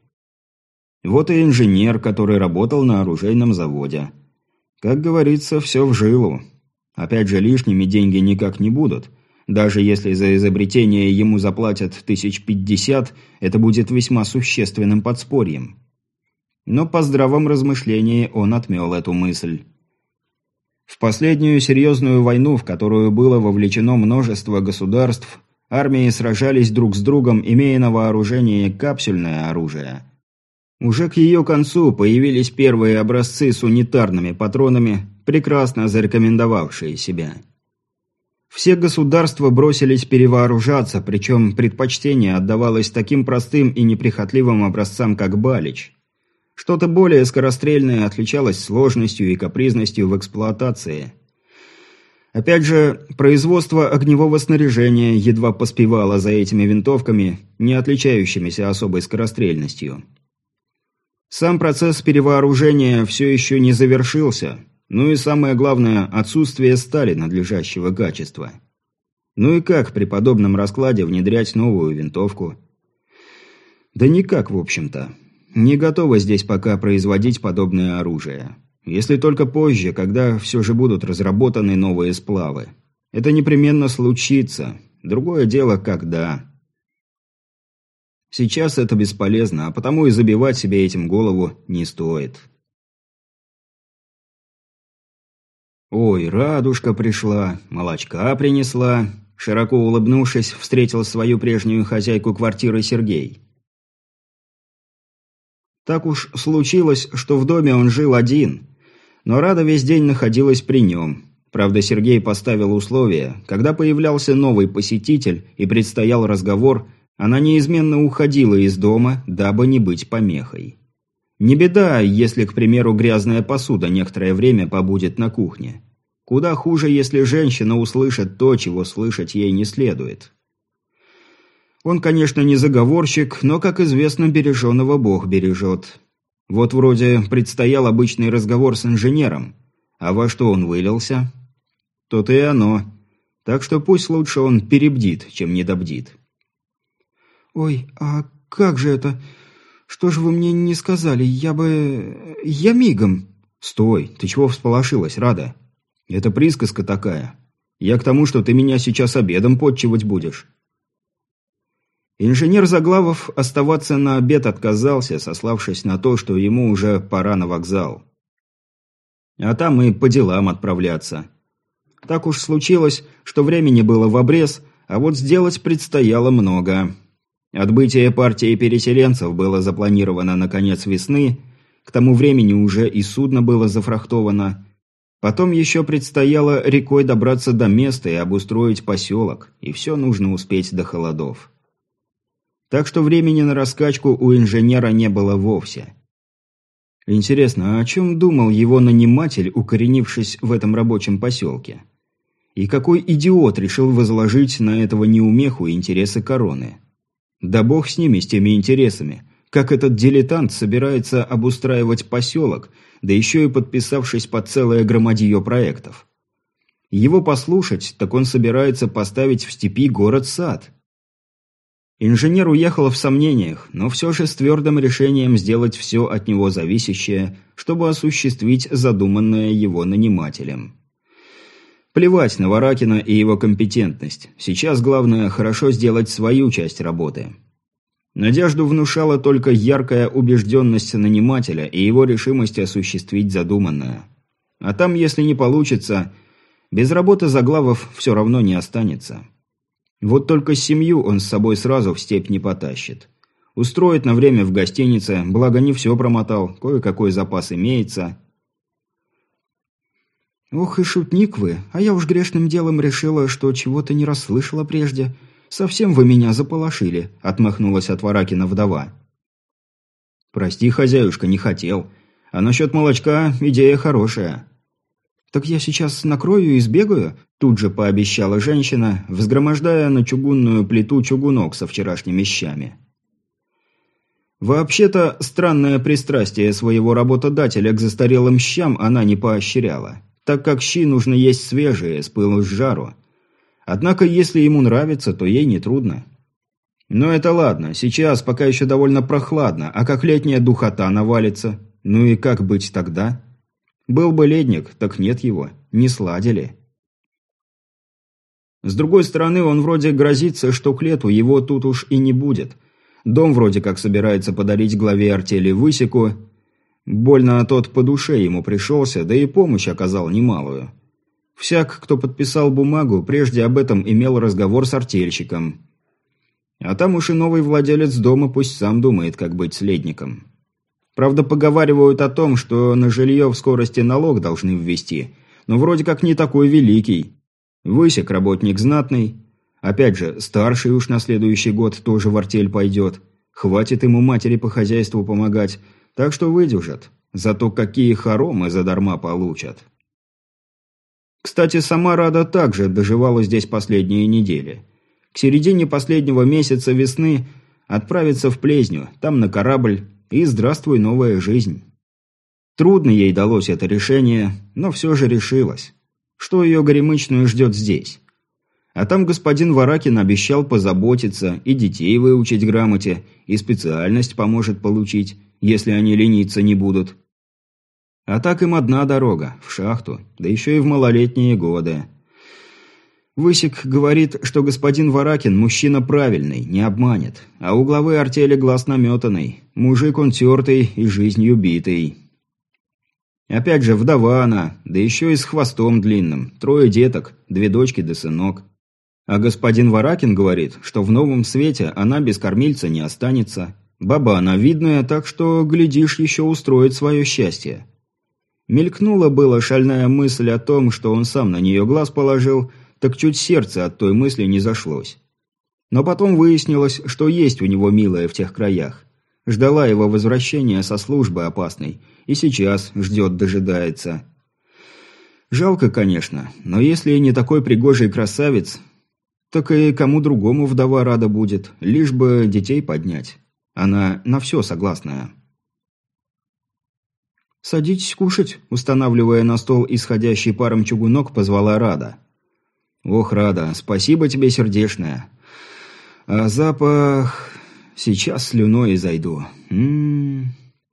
Вот и инженер, который работал на оружейном заводе. Как говорится, все в жилу. Опять же, лишними деньги никак не будут. Даже если за изобретение ему заплатят тысяч пятьдесят, это будет весьма существенным подспорьем. Но по здравом размышлении он отмел эту мысль. В последнюю серьезную войну, в которую было вовлечено множество государств, армии сражались друг с другом, имея на вооружении капсюльное оружие. Уже к ее концу появились первые образцы с унитарными патронами, прекрасно зарекомендовавшие себя. Все государства бросились перевооружаться, причем предпочтение отдавалось таким простым и неприхотливым образцам, как Балич. Что-то более скорострельное отличалось сложностью и капризностью в эксплуатации. Опять же, производство огневого снаряжения едва поспевало за этими винтовками, не отличающимися особой скорострельностью. Сам процесс перевооружения все еще не завершился, ну и самое главное – отсутствие стали надлежащего качества. Ну и как при подобном раскладе внедрять новую винтовку? Да никак, в общем-то. Не готово здесь пока производить подобное оружие. Если только позже, когда все же будут разработаны новые сплавы. Это непременно случится. Другое дело, когда. Сейчас это бесполезно, а потому и забивать себе этим голову не стоит. «Ой, Радушка пришла, молочка принесла», – широко улыбнувшись, встретил свою прежнюю хозяйку квартиры Сергей. Так уж случилось, что в доме он жил один, но Рада весь день находилась при нем. Правда, Сергей поставил условие: когда появлялся новый посетитель и предстоял разговор, она неизменно уходила из дома, дабы не быть помехой. Не беда, если, к примеру, грязная посуда некоторое время побудет на кухне. Куда хуже, если женщина услышит то, чего слышать ей не следует. Он, конечно, не заговорщик, но, как известно, береженого Бог бережет. Вот вроде предстоял обычный разговор с инженером, а во что он вылился? То-то и оно. Так что пусть лучше он перебдит, чем недобдит. «Ой, а как же это? Что же вы мне не сказали? Я бы... я мигом». «Стой, ты чего всполошилась, Рада? Это присказка такая. Я к тому, что ты меня сейчас обедом подчивать будешь». Инженер Заглавов оставаться на обед отказался, сославшись на то, что ему уже пора на вокзал. А там и по делам отправляться. Так уж случилось, что времени было в обрез, а вот сделать предстояло много. Отбытие партии переселенцев было запланировано на конец весны, к тому времени уже и судно было зафрахтовано. Потом еще предстояло рекой добраться до места и обустроить поселок, и все нужно успеть до холодов. Так что времени на раскачку у инженера не было вовсе. Интересно, а о чем думал его наниматель, укоренившись в этом рабочем поселке? И какой идиот решил возложить на этого неумеху интересы короны? Да бог с ними, с теми интересами. Как этот дилетант собирается обустраивать поселок, да еще и подписавшись под целое громадье проектов. Его послушать, так он собирается поставить в степи город-сад. Инженер уехал в сомнениях, но все же с твердым решением сделать все от него зависящее, чтобы осуществить задуманное его нанимателем. Плевать на Варакина и его компетентность. Сейчас главное хорошо сделать свою часть работы. Надежду внушала только яркая убежденность нанимателя и его решимость осуществить задуманное. А там, если не получится, без работы Заглавов все равно не останется. Вот только семью он с собой сразу в степь не потащит. Устроит на время в гостинице, благо не все промотал, кое-какой запас имеется. «Ох и шутник вы, а я уж грешным делом решила, что чего-то не расслышала прежде. Совсем вы меня заполошили», — отмахнулась от Варакина вдова. «Прости, хозяюшка, не хотел. А насчет молочка идея хорошая». «Так я сейчас накрою и сбегаю», — тут же пообещала женщина, взгромождая на чугунную плиту чугунок со вчерашними щами. Вообще-то, странное пристрастие своего работодателя к застарелым щам она не поощряла, так как щи нужно есть свежие, с пылу с жару. Однако, если ему нравится, то ей нетрудно. Но это ладно, сейчас пока еще довольно прохладно, а как летняя духота навалится, ну и как быть тогда? Был бы ледник, так нет его, не сладили. С другой стороны, он вроде грозится, что к лету его тут уж и не будет. Дом вроде как собирается подарить главе артели Высеку. Больно тот по душе ему пришелся, да и помощь оказал немалую. Всяк, кто подписал бумагу, прежде об этом имел разговор с артельщиком. А там уж и новый владелец дома пусть сам думает, как быть с ледником. Правда, поговаривают о том, что на жилье в скорости налог должны ввести, но вроде как не такой великий. Высек работник знатный. Опять же, старший уж на следующий год тоже в артель пойдет. Хватит ему матери по хозяйству помогать, так что выдержат. Зато какие хоромы задарма получат. Кстати, сама Рада также доживала здесь последние недели. К середине последнего месяца весны отправится в Плезню, там на корабль, и здравствуй, новая жизнь. Трудно ей далось это решение, но все же решилась. Что ее горемычную ждет здесь? А там господин Варакин обещал позаботиться, и детей выучить грамоте, и специальность поможет получить, если они лениться не будут. А так им одна дорога, в шахту, да еще и в малолетние годы. Высек говорит, что господин Варакин мужчина правильный, не обманет, а у главы артели глаз наметанный, мужик он тертый и жизнью битый. Опять же, вдова она, да еще и с хвостом длинным, трое деток, две дочки да сынок. А господин Варакин говорит, что в новом свете она без кормильца не останется. Баба она видная, так что, глядишь, еще устроит свое счастье. Мелькнула была шальная мысль о том, что он сам на нее глаз положил, так чуть сердце от той мысли не зашлось. Но потом выяснилось, что есть у него милая в тех краях. Ждала его возвращения со службы опасной, и сейчас ждет, дожидается. Жалко, конечно, но если не такой пригожий красавец, так и кому другому вдова рада будет, лишь бы детей поднять. Она на все согласная. «Садитесь кушать», – устанавливая на стол исходящий паром чугунок, позвала Рада. «Ох, Рада, спасибо тебе сердечное. А запах... Сейчас слюной изойду. М-м-м».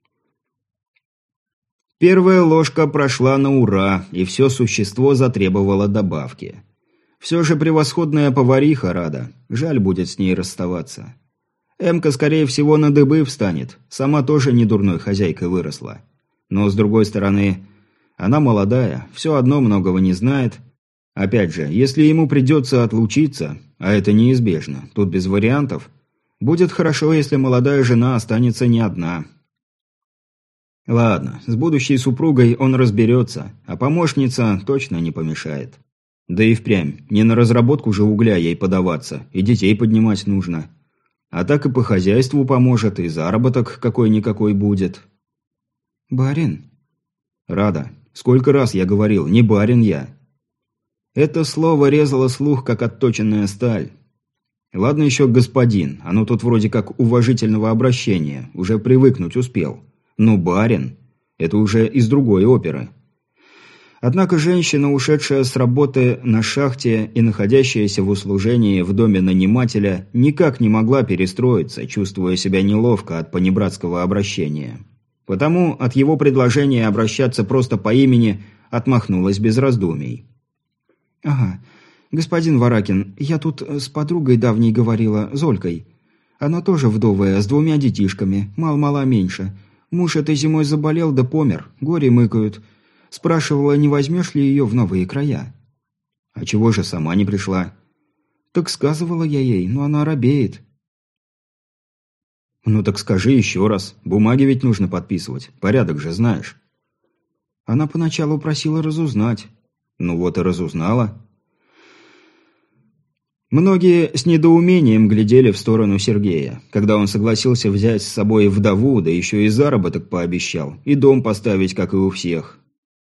Первая ложка прошла на ура, и все существо затребовало добавки. Все же превосходная повариха Рада. Жаль будет с ней расставаться. Эмка, скорее всего, на дыбы встанет. Сама тоже не дурной хозяйкой выросла. Но, с другой стороны, она молодая, все одно многого не знает. Опять же, если ему придется отлучиться, а это неизбежно, тут без вариантов, будет хорошо, если молодая жена останется не одна. Ладно, с будущей супругой он разберется, а помощница точно не помешает. Да и впрямь, не на разработку же угля ей подаваться, и детей поднимать нужно. А так и по хозяйству поможет, и заработок какой-никакой будет. «Барин?» «Рада, сколько раз я говорил, не барин я». Это слово резало слух, как отточенная сталь. Ладно еще господин, оно тут вроде как уважительного обращения, уже привыкнуть успел. Но барин – это уже из другой оперы. Однако женщина, ушедшая с работы на шахте и находящаяся в услужении в доме нанимателя, никак не могла перестроиться, чувствуя себя неловко от понебратского обращения. Потому от его предложения обращаться просто по имени отмахнулась без раздумий. «Ага. Господин Варакин, я тут с подругой давней говорила, Золькой. Она тоже вдовая, с двумя детишками, мал-мала меньше. Муж этой зимой заболел да помер, горе мыкают. Спрашивала, не возьмешь ли ее в новые края. А чего же сама не пришла? Так сказывала я ей, но она робеет. Ну так скажи еще раз. Бумаги ведь нужно подписывать. Порядок же знаешь. Она поначалу просила разузнать. Ну вот и разузнала. Многие с недоумением глядели в сторону Сергея, когда он согласился взять с собой вдову, да еще и заработок пообещал, и дом поставить, как и у всех.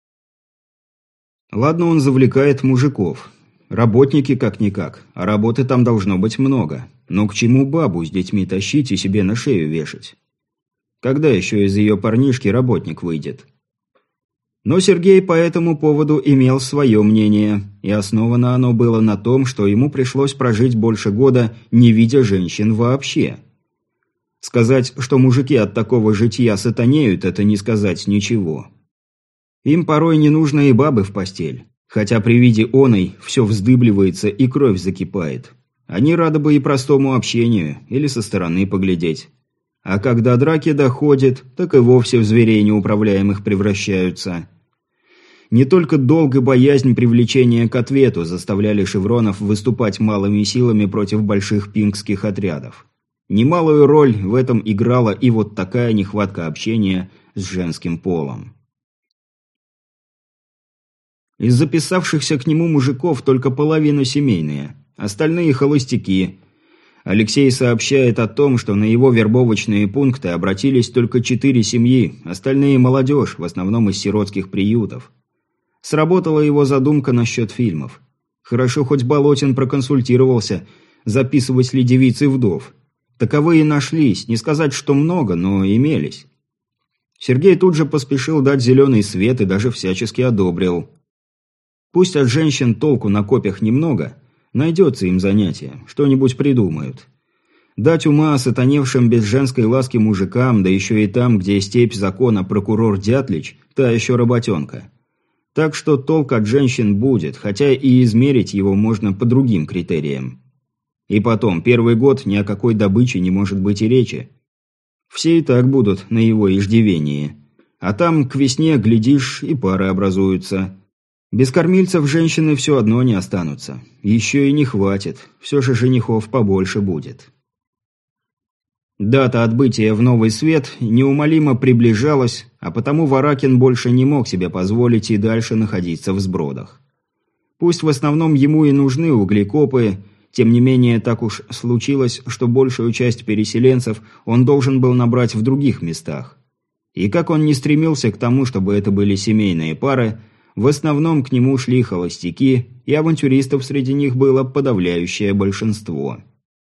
Ладно, он завлекает мужиков. Работники как-никак, а работы там должно быть много. Но к чему бабу с детьми тащить и себе на шею вешать? Когда еще из ее парнишки работник выйдет? Но Сергей по этому поводу имел свое мнение, и основано оно было на том, что ему пришлось прожить больше года, не видя женщин вообще. Сказать, что мужики от такого житья сатанеют, это не сказать ничего. Им порой не нужно и бабы в постель, хотя при виде оной все вздыбливается и кровь закипает. Они рады бы и простому общению, или со стороны поглядеть. А когда драки доходят, так и вовсе в зверей неуправляемых превращаются. Не только долг и боязнь привлечения к ответу заставляли шевронов выступать малыми силами против больших пингских отрядов. Немалую роль в этом играла и вот такая нехватка общения с женским полом. Из записавшихся к нему мужиков только половина семейные, остальные холостяки. Алексей сообщает о том, что на его вербовочные пункты обратились только четыре семьи, остальные молодежь, в основном из сиротских приютов. Сработала его задумка насчет фильмов. Хорошо, хоть Болотин проконсультировался, записывать ли девицы вдов. Таковые нашлись, не сказать, что много, но имелись. Сергей тут же поспешил дать зеленый свет и даже всячески одобрил. Пусть от женщин толку на копьях немного, найдется им занятие, что-нибудь придумают. Дать ума сатаневшим без женской ласки мужикам, да еще и там, где степь закона прокурор Дятлич, та еще работенка. Так что толк от женщин будет, хотя и измерить его можно по другим критериям. И потом, первый год ни о какой добыче не может быть и речи. Все и так будут на его иждивении. А там к весне, глядишь, и пары образуются. Без кормильцев женщины все одно не останутся. Еще и не хватит, все же женихов побольше будет. Дата отбытия в Новый Свет неумолимо приближалась, а потому Варакин больше не мог себе позволить и дальше находиться в сбродах. Пусть в основном ему и нужны углекопы, тем не менее так уж случилось, что большую часть переселенцев он должен был набрать в других местах. И как он не стремился к тому, чтобы это были семейные пары, в основном к нему шли холостяки, и авантюристов среди них было подавляющее большинство.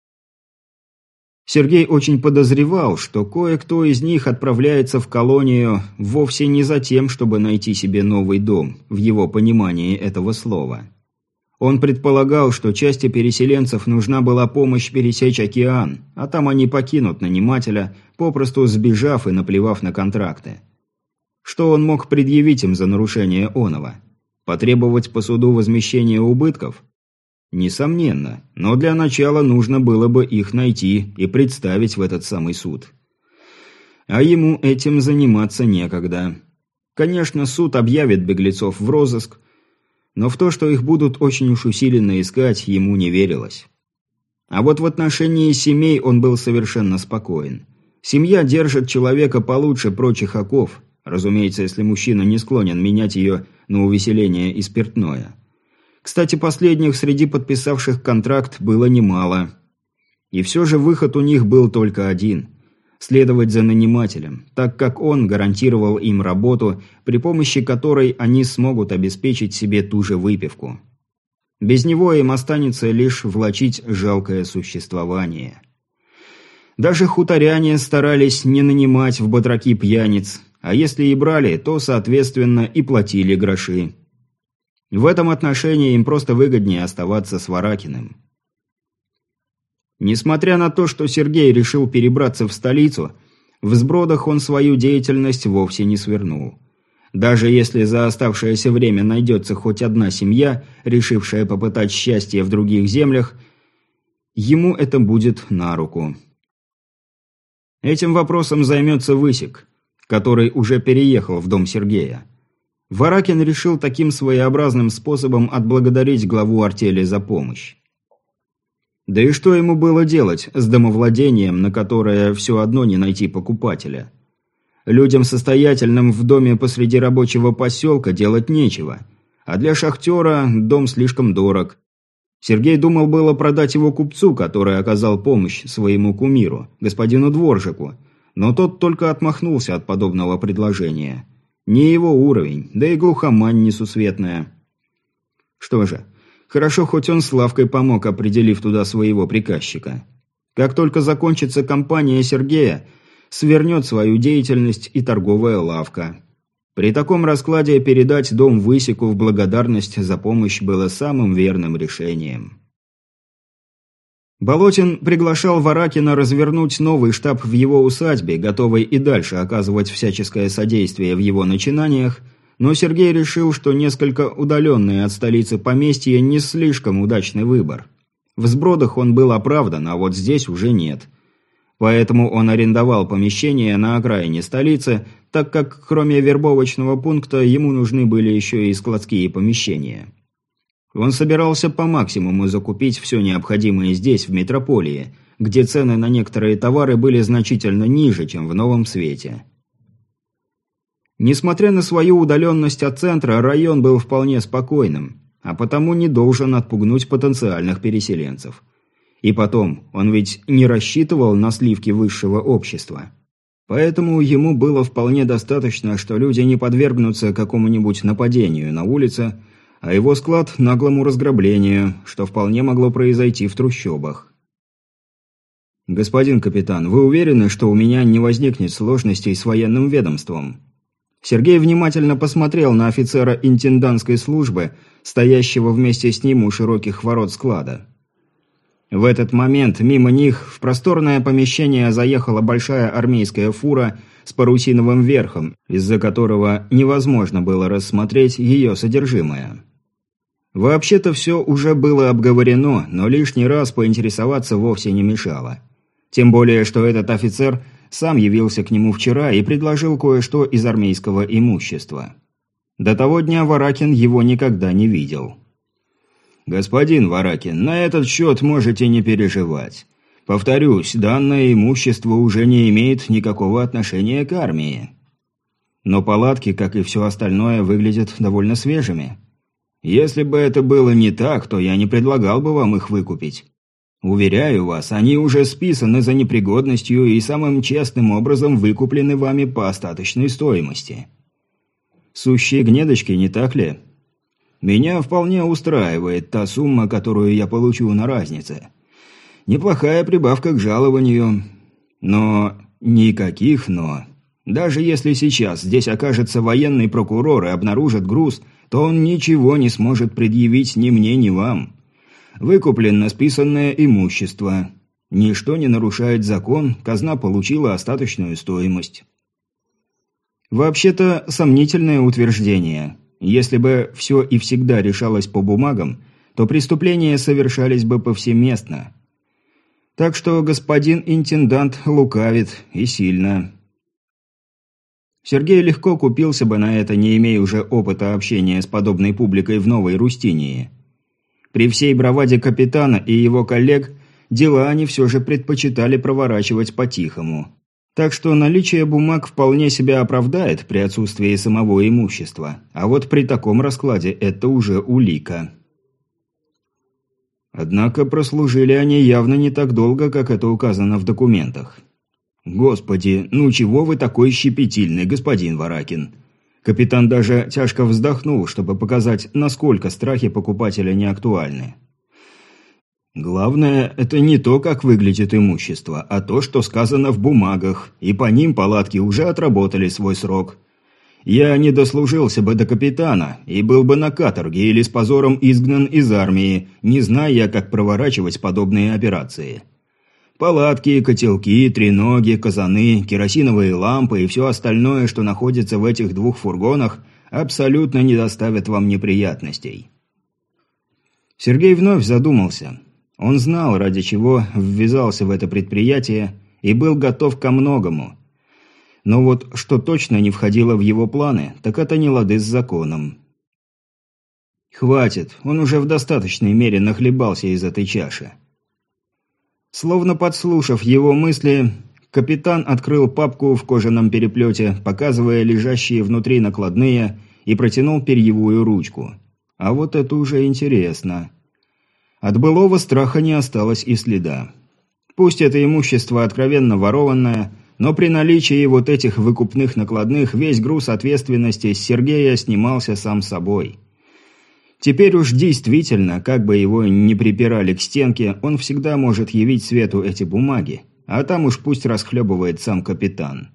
Сергей очень подозревал, что кое-кто из них отправляется в колонию вовсе не за тем, чтобы найти себе новый дом, в его понимании этого слова. Он предполагал, что части переселенцев нужна была помощь пересечь океан, а там они покинут нанимателя, попросту сбежав и наплевав на контракты. Что он мог предъявить им за нарушение оного? Потребовать по суду возмещения убытков? Несомненно, но для начала нужно было бы их найти и представить в этот самый суд. А ему этим заниматься некогда. Конечно, суд объявит беглецов в розыск, но в то, что их будут очень уж усиленно искать, ему не верилось. А вот в отношении семей он был совершенно спокоен. Семья держит человека получше прочих оков, разумеется, если мужчина не склонен менять ее на увеселение и спиртное. Кстати, последних среди подписавших контракт было немало. И все же выход у них был только один – следовать за нанимателем, так как он гарантировал им работу, при помощи которой они смогут обеспечить себе ту же выпивку. Без него им останется лишь влачить жалкое существование. Даже хуторяне старались не нанимать в батраки пьяниц, а если и брали, то, соответственно, и платили гроши. В этом отношении им просто выгоднее оставаться с Варакиным. Несмотря на то, что Сергей решил перебраться в столицу, в сбродах он свою деятельность вовсе не свернул. Даже если за оставшееся время найдется хоть одна семья, решившая попытать счастье в других землях, ему это будет на руку. Этим вопросом займется Высек, который уже переехал в дом Сергея. Варакин решил таким своеобразным способом отблагодарить главу артели за помощь. Да и что ему было делать с домовладением, на которое все одно не найти покупателя? Людям состоятельным в доме посреди рабочего поселка делать нечего, а для шахтера дом слишком дорог. Сергей думал было продать его купцу, который оказал помощь своему кумиру, господину Дворжику, но тот только отмахнулся от подобного предложения. Не его уровень, да и глухомань несусветная. Что же, хорошо, хоть он с Славкой помог, определив туда своего приказчика. Как только закончится кампания Сергея, свернет свою деятельность и торговая лавка. При таком раскладе передать дом Высеку в благодарность за помощь было самым верным решением. Болотин приглашал Варакина развернуть новый штаб в его усадьбе, готовый и дальше оказывать всяческое содействие в его начинаниях, но Сергей решил, что несколько удаленное от столицы поместье не слишком удачный выбор. В Сбродах он был оправдан, а вот здесь уже нет. Поэтому он арендовал помещение на окраине столицы, так как кроме вербовочного пункта ему нужны были еще и складские помещения. Он собирался по максимуму закупить все необходимое здесь, в метрополии, где цены на некоторые товары были значительно ниже, чем в Новом Свете. Несмотря на свою удаленность от центра, район был вполне спокойным, а потому не должен отпугнуть потенциальных переселенцев. И потом, он ведь не рассчитывал на сливки высшего общества. Поэтому ему было вполне достаточно, что люди не подвергнутся какому-нибудь нападению на улице, а его склад – наглому разграблению, что вполне могло произойти в трущобах. «Господин капитан, вы уверены, что у меня не возникнет сложностей с военным ведомством?» Сергей внимательно посмотрел на офицера интендантской службы, стоящего вместе с ним у широких ворот склада. В этот момент мимо них в просторное помещение заехала большая армейская фура с парусиновым верхом, из-за которого невозможно было рассмотреть ее содержимое. Вообще-то все уже было обговорено, но лишний раз поинтересоваться вовсе не мешало. Тем более, что этот офицер сам явился к нему вчера и предложил кое-что из армейского имущества. До того дня Варакин его никогда не видел. «Господин Варакин, на этот счет можете не переживать. Повторюсь, данное имущество уже не имеет никакого отношения к армии. Но палатки, как и все остальное, выглядят довольно свежими. Если бы это было не так, то я не предлагал бы вам их выкупить. Уверяю вас, они уже списаны за непригодностью и самым честным образом выкуплены вами по остаточной стоимости. Сущие гнедочки, не так ли? Меня вполне устраивает та сумма, которую я получу на разнице. Неплохая прибавка к жалованию. Но никаких «но». Даже если сейчас здесь окажется военный прокурор и обнаружит груз, то он ничего не сможет предъявить ни мне, ни вам. Выкуплено списанное имущество. Ничто не нарушает закон, казна получила остаточную стоимость. Вообще-то сомнительное утверждение. Если бы все и всегда решалось по бумагам, то преступления совершались бы повсеместно. Так что господин интендант лукавит и сильно. Сергей легко купился бы на это, не имея уже опыта общения с подобной публикой в Новой Рустинии. При всей браваде капитана и его коллег, дела они все же предпочитали проворачивать по-тихому. Так что наличие бумаг вполне себя оправдает при отсутствии самого имущества, а вот при таком раскладе это уже улика. Однако прослужили они явно не так долго, как это указано в документах. «Господи, ну чего вы такой щепетильный, господин Варакин?» Капитан даже тяжко вздохнул, чтобы показать, насколько страхи покупателя не актуальны. «Главное, это не то, как выглядит имущество, а то, что сказано в бумагах, и по ним палатки уже отработали свой срок. Я не дослужился бы до капитана и был бы на каторге или с позором изгнан из армии, не зная я, как проворачивать подобные операции. Палатки, котелки, треноги, казаны, керосиновые лампы и все остальное, что находится в этих двух фургонах, абсолютно не доставят вам неприятностей». Сергей вновь задумался. Он знал, ради чего ввязался в это предприятие, и был готов ко многому. Но вот что точно не входило в его планы, так это не лады с законом. Хватит, он уже в достаточной мере нахлебался из этой чаши. Словно подслушав его мысли, капитан открыл папку в кожаном переплете, показывая лежащие внутри накладные, и протянул перьевую ручку. А вот это уже интересно. От былого страха не осталось и следа. Пусть это имущество откровенно ворованное, но при наличии вот этих выкупных накладных весь груз ответственности с Сергея снимался сам собой. Теперь уж действительно, как бы его ни припирали к стенке, он всегда может явить свету эти бумаги, а там уж пусть расхлебывает сам капитан.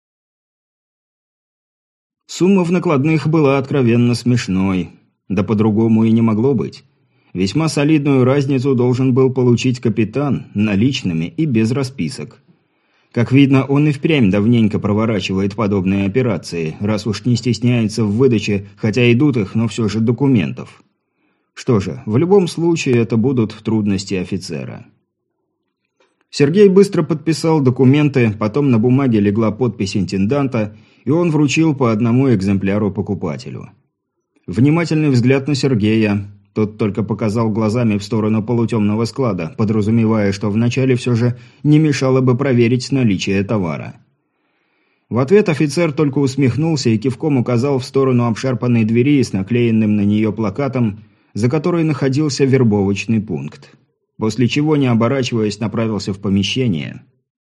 Сумма в накладных была откровенно смешной, да по-другому и не могло быть. Весьма солидную разницу должен был получить капитан наличными и без расписок. Как видно, он и впрямь давненько проворачивает подобные операции, раз уж не стесняется в выдаче, хотя идут их, но все же документов. Что же, в любом случае это будут трудности офицера. Сергей быстро подписал документы, потом на бумаге легла подпись интенданта, и он вручил по одному экземпляру покупателю. Внимательный взгляд на Сергея. Тот только показал глазами в сторону полутемного склада, подразумевая, что вначале все же не мешало бы проверить наличие товара. В ответ офицер только усмехнулся и кивком указал в сторону обшарпанной двери с наклеенным на нее плакатом, за которой находился вербовочный пункт. После чего, не оборачиваясь, направился в помещение.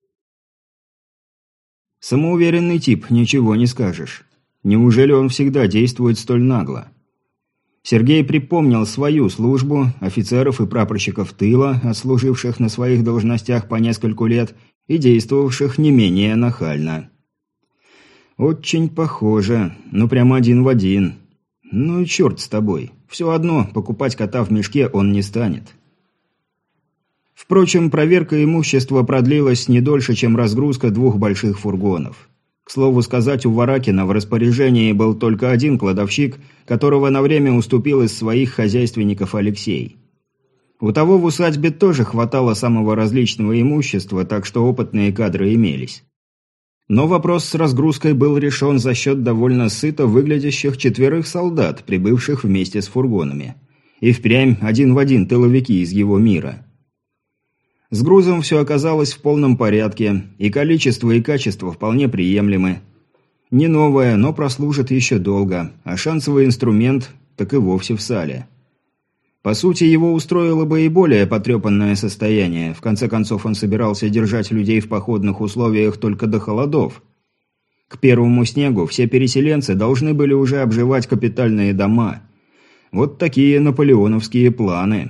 Самоуверенный тип, ничего не скажешь. Неужели он всегда действует столь нагло? Сергей припомнил свою службу, офицеров и прапорщиков тыла, отслуживших на своих должностях по нескольку лет и действовавших не менее нахально. Очень похоже, ну прям один в один. Ну и черт с тобой, все одно, покупать кота в мешке он не станет. Впрочем, проверка имущества продлилась не дольше, чем разгрузка двух больших фургонов. К слову сказать, у Варакина в распоряжении был только один кладовщик, которого на время уступил из своих хозяйственников Алексей. У того в усадьбе тоже хватало самого различного имущества, так что опытные кадры имелись. Но вопрос с разгрузкой был решен за счет довольно сыто выглядящих четверых солдат, прибывших вместе с фургонами. И впрямь один в один тыловики из его мира. С грузом все оказалось в полном порядке, и количество и качество вполне приемлемы. Не новое, но прослужит еще долго, а шансовый инструмент так и вовсе в сале. По сути, его устроило бы и более потрепанное состояние, в конце концов он собирался держать людей в походных условиях только до холодов. К первому снегу все переселенцы должны были уже обживать капитальные дома. Вот такие наполеоновские планы.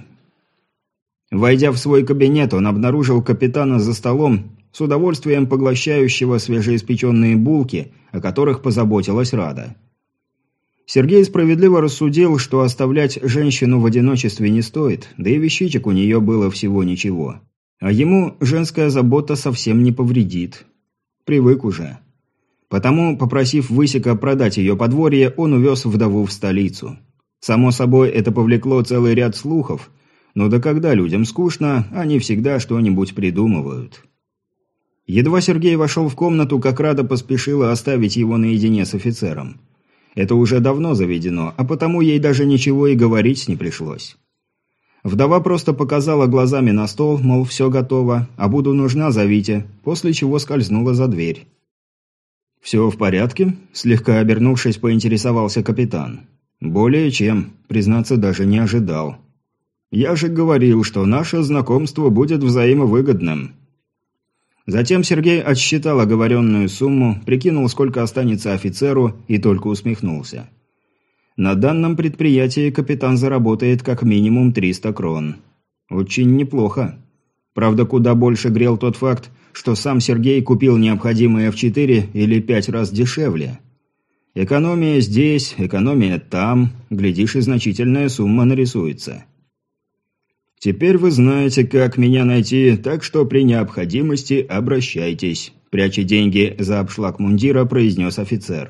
Войдя в свой кабинет, он обнаружил капитана за столом, с удовольствием поглощающего свежеиспеченные булки, о которых позаботилась Рада. Сергей справедливо рассудил, что оставлять женщину в одиночестве не стоит, да и вещичек у нее было всего ничего. А ему женская забота совсем не повредит. Привык уже. Потому, попросив Высека продать ее подворье, он увез вдову в столицу. Само собой, это повлекло целый ряд слухов, но да когда людям скучно, они всегда что-нибудь придумывают. Едва Сергей вошел в комнату, как Рада поспешила оставить его наедине с офицером. Это уже давно заведено, а потому ей даже ничего и говорить не пришлось. Вдова просто показала глазами на стол, мол, все готово, а буду нужна, зовите, после чего скользнула за дверь. «Все в порядке?» – слегка обернувшись, поинтересовался капитан. «Более чем, признаться, даже не ожидал. Я же говорил, что наше знакомство будет взаимовыгодным». Затем Сергей отсчитал оговоренную сумму, прикинул, сколько останется офицеру, и только усмехнулся. На данном предприятии капитан заработает как минимум триста крон. Очень неплохо. Правда, куда больше грел тот факт, что сам Сергей купил необходимое в четыре или пять раз дешевле. Экономия здесь, экономия там, глядишь, и значительная сумма нарисуется. «Теперь вы знаете, как меня найти, так что при необходимости обращайтесь», – пряча деньги за обшлаг мундира, произнес офицер.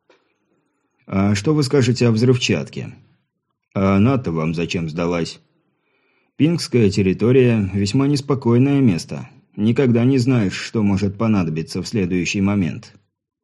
«А что вы скажете о взрывчатке?» «А она-то вам зачем сдалась?» «Пингская территория – весьма неспокойное место. Никогда не знаешь, что может понадобиться в следующий момент».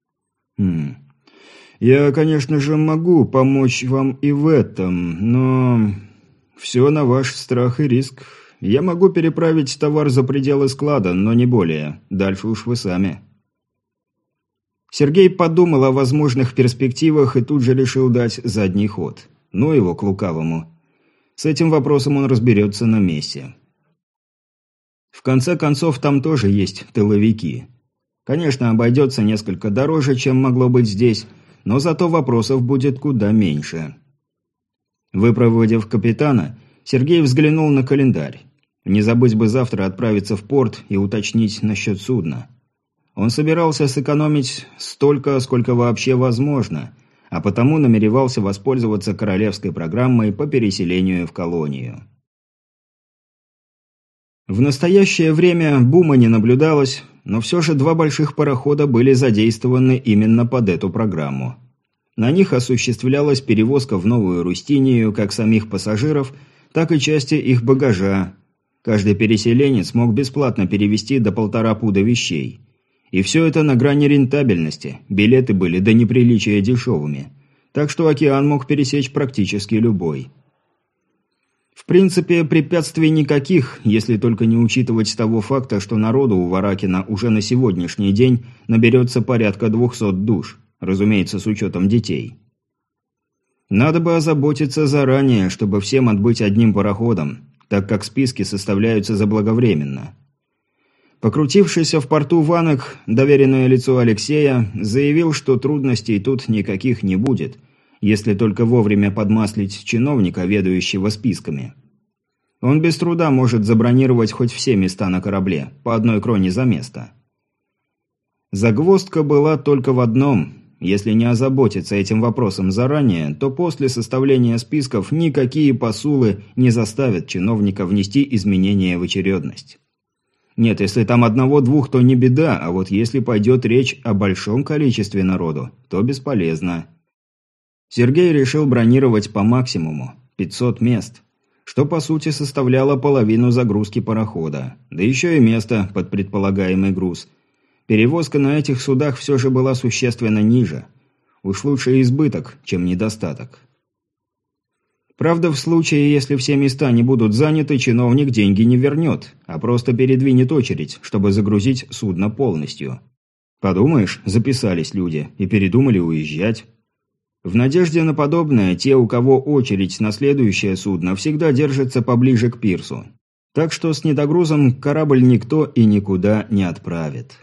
Хм. Я, конечно же, могу помочь вам и в этом, но... Все на ваш страх и риск. Я могу переправить товар за пределы склада, но не более. Дальше уж вы сами. Сергей подумал о возможных перспективах и тут же решил дать задний ход. Ну его к лукавому. С этим вопросом он разберется на месте. В конце концов, там тоже есть тыловики. Конечно, обойдется несколько дороже, чем могло быть здесь, но зато вопросов будет куда меньше. Выпроводив капитана, Сергей взглянул на календарь. Не забыть бы завтра отправиться в порт и уточнить насчет судна. Он собирался сэкономить столько, сколько вообще возможно, а потому намеревался воспользоваться королевской программой по переселению в колонию. В настоящее время бума не наблюдалось, но все же два больших парохода были задействованы именно под эту программу. На них осуществлялась перевозка в Новую Рустинию как самих пассажиров, так и части их багажа. Каждый переселенец мог бесплатно перевезти до полтора пуда вещей. И все это на грани рентабельности, билеты были до неприличия дешевыми. Так что океан мог пересечь практически любой. В принципе, препятствий никаких, если только не учитывать того факта, что народу у Варакина уже на сегодняшний день наберется порядка двухсот душ, разумеется, с учетом детей. Надо бы озаботиться заранее, чтобы всем отбыть одним пароходом, так как списки составляются заблаговременно. Покрутившийся в порту Ванок, доверенное лицо Алексея, заявил, что трудностей тут никаких не будет, если только вовремя подмаслить чиновника, ведающего списками. Он без труда может забронировать хоть все места на корабле, по одной кроне за место. Загвоздка была только в одном: если не озаботиться этим вопросом заранее, то после составления списков никакие посулы не заставят чиновника внести изменения в очередность. Нет, если там одного-двух, то не беда, а вот если пойдет речь о большом количестве народу, то бесполезно. Сергей решил бронировать по максимуму – пятьсот мест, что по сути составляло половину загрузки парохода, да еще и место под предполагаемый груз. Перевозка на этих судах все же была существенно ниже. Уж лучше избыток, чем недостаток. Правда, в случае, если все места не будут заняты, чиновник деньги не вернет, а просто передвинет очередь, чтобы загрузить судно полностью. Подумаешь, записались люди и передумали уезжать. В надежде на подобное, те, у кого очередь на следующее судно, всегда держатся поближе к пирсу. Так что с недогрузом корабль никто и никуда не отправит.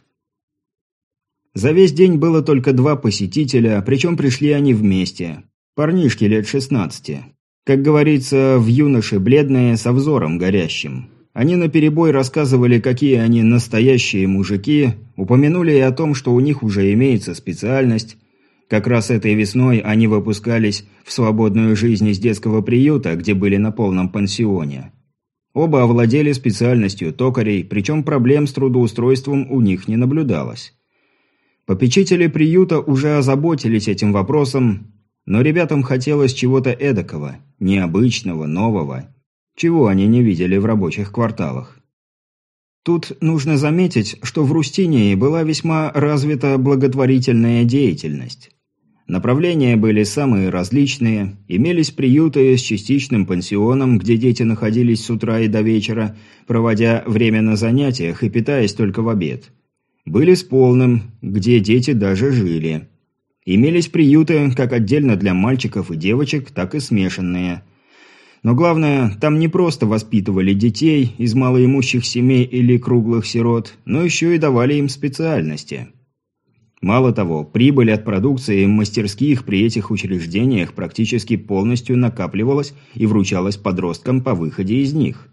За весь день было только два посетителя, причем пришли они вместе. Парнишки лет шестнадцати. Как говорится, в юноше бледные, со взором горящим. Они наперебой рассказывали, какие они настоящие мужики, упомянули и о том, что у них уже имеется специальность. Как раз этой весной они выпускались в свободную жизнь из детского приюта, где были на полном пансионе. Оба овладели специальностью токарей, причем проблем с трудоустройством у них не наблюдалось. Попечители приюта уже озаботились этим вопросом, но ребятам хотелось чего-то эдакого, необычного, нового, чего они не видели в рабочих кварталах. Тут нужно заметить, что в Рустинии была весьма развита благотворительная деятельность. Направления были самые различные, имелись приюты с частичным пансионом, где дети находились с утра и до вечера, проводя время на занятиях и питаясь только в обед. Были с полным, где дети даже жили. Имелись приюты как отдельно для мальчиков и девочек, так и смешанные. Но главное, там не просто воспитывали детей из малоимущих семей или круглых сирот, но еще и давали им специальности. Мало того, прибыль от продукции мастерских при этих учреждениях практически полностью накапливалась и вручалась подросткам по выходе из них.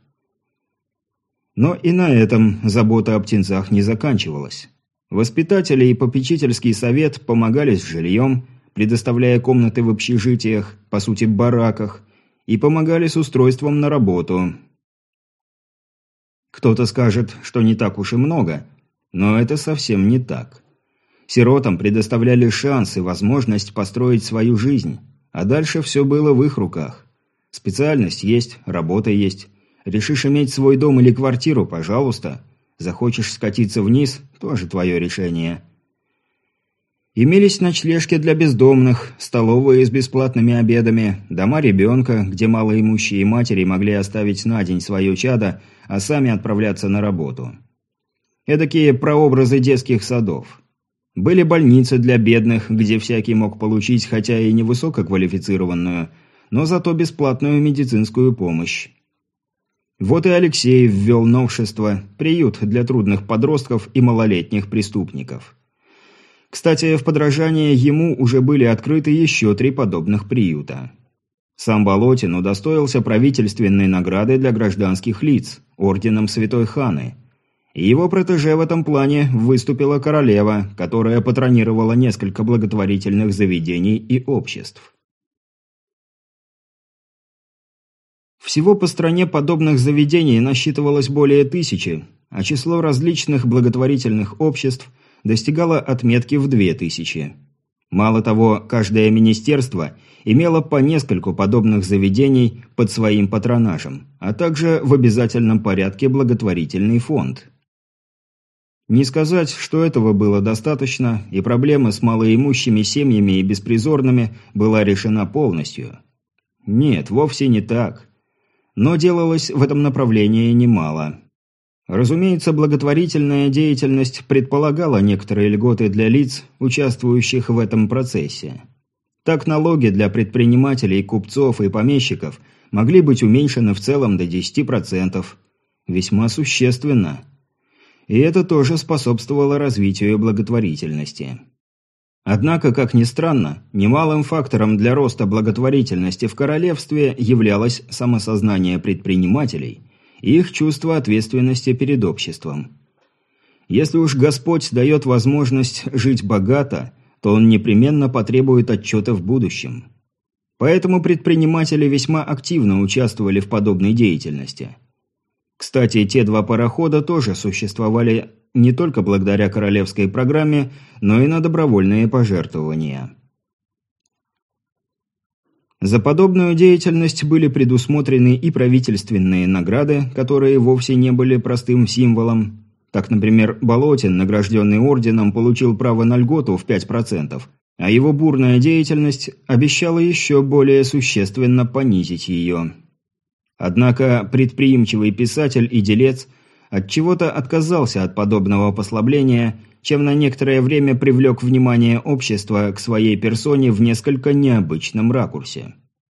Но и на этом забота о птенцах не заканчивалась. Воспитатели и попечительский совет помогали с жильем, предоставляя комнаты в общежитиях, по сути бараках, и помогали с устройством на работу. Кто-то скажет, что не так уж и много, но это совсем не так. Сиротам предоставляли шанс и возможность построить свою жизнь, а дальше все было в их руках. Специальность есть, работа есть. Решишь иметь свой дом или квартиру – пожалуйста. Захочешь скатиться вниз – тоже твое решение. Имелись ночлежки для бездомных, столовые с бесплатными обедами, дома ребенка, где малоимущие матери могли оставить на день свое чадо, а сами отправляться на работу. Эдакие прообразы детских садов. Были больницы для бедных, где всякий мог получить, хотя и не высококвалифицированную, но зато бесплатную медицинскую помощь. Вот и Алексей ввел новшество – приют для трудных подростков и малолетних преступников. Кстати, в подражание ему уже были открыты еще три подобных приюта. Сам Болотин удостоился правительственной награды для гражданских лиц – орденом Святой Ханы. И его протеже в этом плане выступила королева, которая патронировала несколько благотворительных заведений и обществ. Всего по стране подобных заведений насчитывалось более тысячи, а число различных благотворительных обществ достигало отметки в две тысячи. Мало того, каждое министерство имело по нескольку подобных заведений под своим патронажем, а также в обязательном порядке благотворительный фонд. Не сказать, что этого было достаточно, и проблема с малоимущими семьями и беспризорными была решена полностью. Нет, вовсе не так. Но делалось в этом направлении немало. Разумеется, благотворительная деятельность предполагала некоторые льготы для лиц, участвующих в этом процессе. Так налоги для предпринимателей, купцов и помещиков могли быть уменьшены в целом до десяти процентов. Весьма существенно. И это тоже способствовало развитию благотворительности. Однако, как ни странно, немалым фактором для роста благотворительности в королевстве являлось самосознание предпринимателей и их чувство ответственности перед обществом. Если уж Господь дает возможность жить богато, то Он непременно потребует отчета в будущем. Поэтому предприниматели весьма активно участвовали в подобной деятельности. Кстати, те два парохода тоже существовали не только благодаря королевской программе, но и на добровольные пожертвования. За подобную деятельность были предусмотрены и правительственные награды, которые вовсе не были простым символом. Так, например, Болотин, награжденный орденом, получил право на льготу в пять процентов, а его бурная деятельность обещала еще более существенно понизить ее. Однако предприимчивый писатель и делец отчего-то отказался от подобного послабления, чем на некоторое время привлек внимание общества к своей персоне в несколько необычном ракурсе.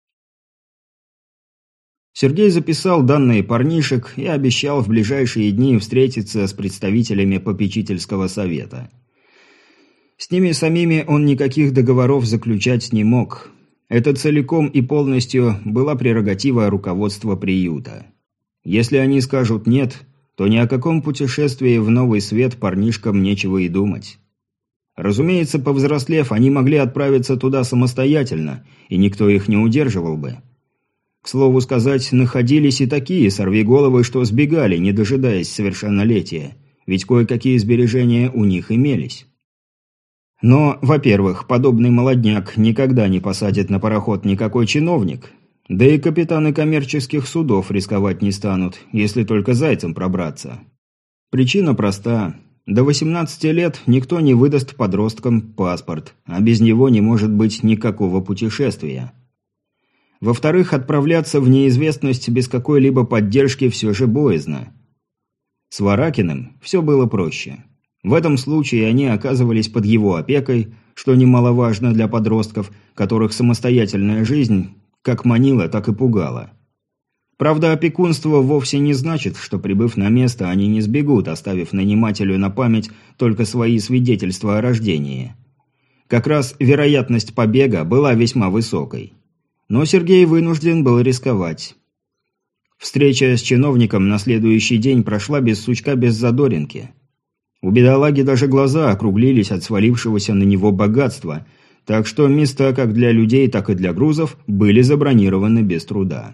Сергей записал данные парнишек и обещал в ближайшие дни встретиться с представителями попечительского совета. С ними самими он никаких договоров заключать не мог. Это целиком и полностью была прерогатива руководства приюта. Если они скажут «нет», то ни о каком путешествии в новый свет парнишкам нечего и думать. Разумеется, повзрослев, они могли отправиться туда самостоятельно, и никто их не удерживал бы. К слову сказать, находились и такие сорвиголовы, что сбегали, не дожидаясь совершеннолетия, ведь кое-какие сбережения у них имелись. Но, во-первых, подобный молодняк никогда не посадит на пароход никакой чиновник, да и капитаны коммерческих судов рисковать не станут, если только зайцем пробраться. Причина проста. До восемнадцати лет никто не выдаст подросткам паспорт, а без него не может быть никакого путешествия. Во-вторых, отправляться в неизвестность без какой-либо поддержки все же боязно. С Варакиным все было проще. В этом случае они оказывались под его опекой, что немаловажно для подростков, которых самостоятельная жизнь как манила, так и пугала. Правда, опекунство вовсе не значит, что, прибыв на место, они не сбегут, оставив нанимателю на память только свои свидетельства о рождении. Как раз вероятность побега была весьма высокой. Но Сергей вынужден был рисковать. Встреча с чиновником на следующий день прошла без сучка, без задоринки. У бедолаги даже глаза округлились от свалившегося на него богатства, так что места как для людей, так и для грузов были забронированы без труда.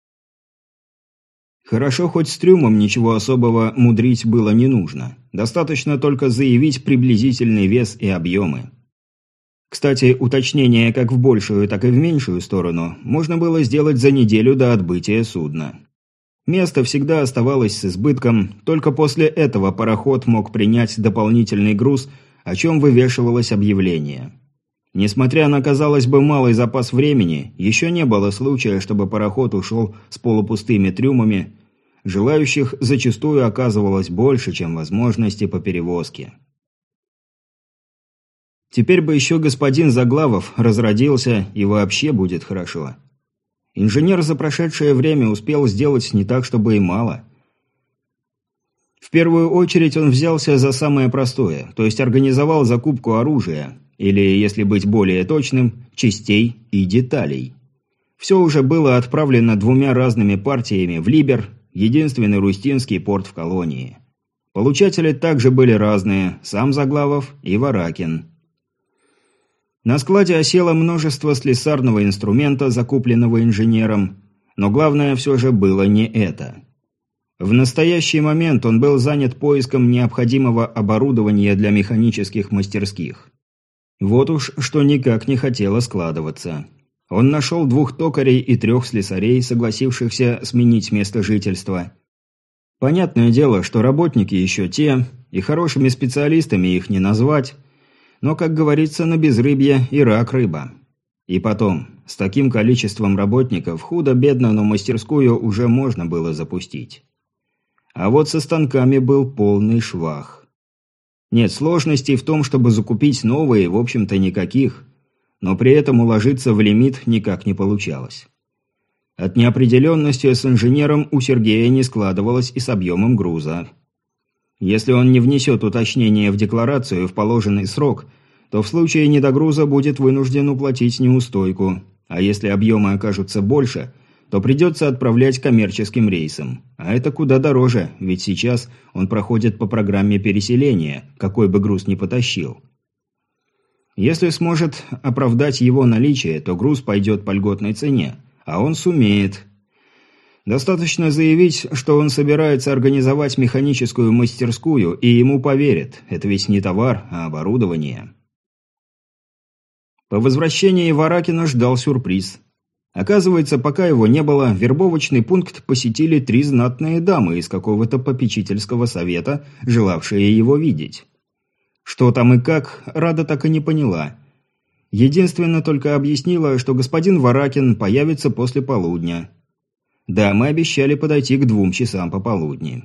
Хорошо, хоть с трюмом ничего особого мудрить было не нужно. Достаточно только заявить приблизительный вес и объемы. Кстати, уточнение как в большую, так и в меньшую сторону можно было сделать за неделю до отбытия судна. Место всегда оставалось с избытком, только после этого пароход мог принять дополнительный груз, о чем вывешивалось объявление. Несмотря на, казалось бы, малый запас времени, еще не было случая, чтобы пароход ушел с полупустыми трюмами. Желающих зачастую оказывалось больше, чем возможности по перевозке. Теперь бы еще господин Заглавов разродился, и вообще будет хорошо. Инженер за прошедшее время успел сделать не так, чтобы и мало. В первую очередь он взялся за самое простое, то есть организовал закупку оружия, или, если быть более точным, частей и деталей. Все уже было отправлено двумя разными партиями в Либер, единственный рустинский порт в колонии. Получатели также были разные, сам Заглавов и Варакин. На складе осело множество слесарного инструмента, закупленного инженером, но главное все же было не это. В настоящий момент он был занят поиском необходимого оборудования для механических мастерских. Вот уж что никак не хотело складываться. Он нашел двух токарей и трех слесарей, согласившихся сменить место жительства. Понятное дело, что работники еще те, и хорошими специалистами их не назвать, но, как говорится, на безрыбье и рак рыба. И потом, с таким количеством работников худо-бедно, но мастерскую уже можно было запустить. А вот со станками был полный швах. Нет, сложностей в том, чтобы закупить новые, в общем-то, никаких, но при этом уложиться в лимит никак не получалось. От неопределенности с инженером у Сергея не складывалось и с объемом груза. Если он не внесет уточнение в декларацию в положенный срок, то в случае недогруза будет вынужден уплатить неустойку, а если объемы окажутся больше, то придется отправлять коммерческим рейсом. А это куда дороже, ведь сейчас он проходит по программе переселения, какой бы груз ни потащил. Если сможет оправдать его наличие, то груз пойдет по льготной цене, а он сумеет. Достаточно заявить, что он собирается организовать механическую мастерскую, и ему поверят. Это ведь не товар, а оборудование. По возвращении Варакина ждал сюрприз. Оказывается, пока его не было, вербовочный пункт посетили три знатные дамы из какого-то попечительского совета, желавшие его видеть. Что там и как, Рада так и не поняла. Единственно только объяснила, что господин Варакин появится после полудня. Да, мы обещали подойти к двум часам пополудни.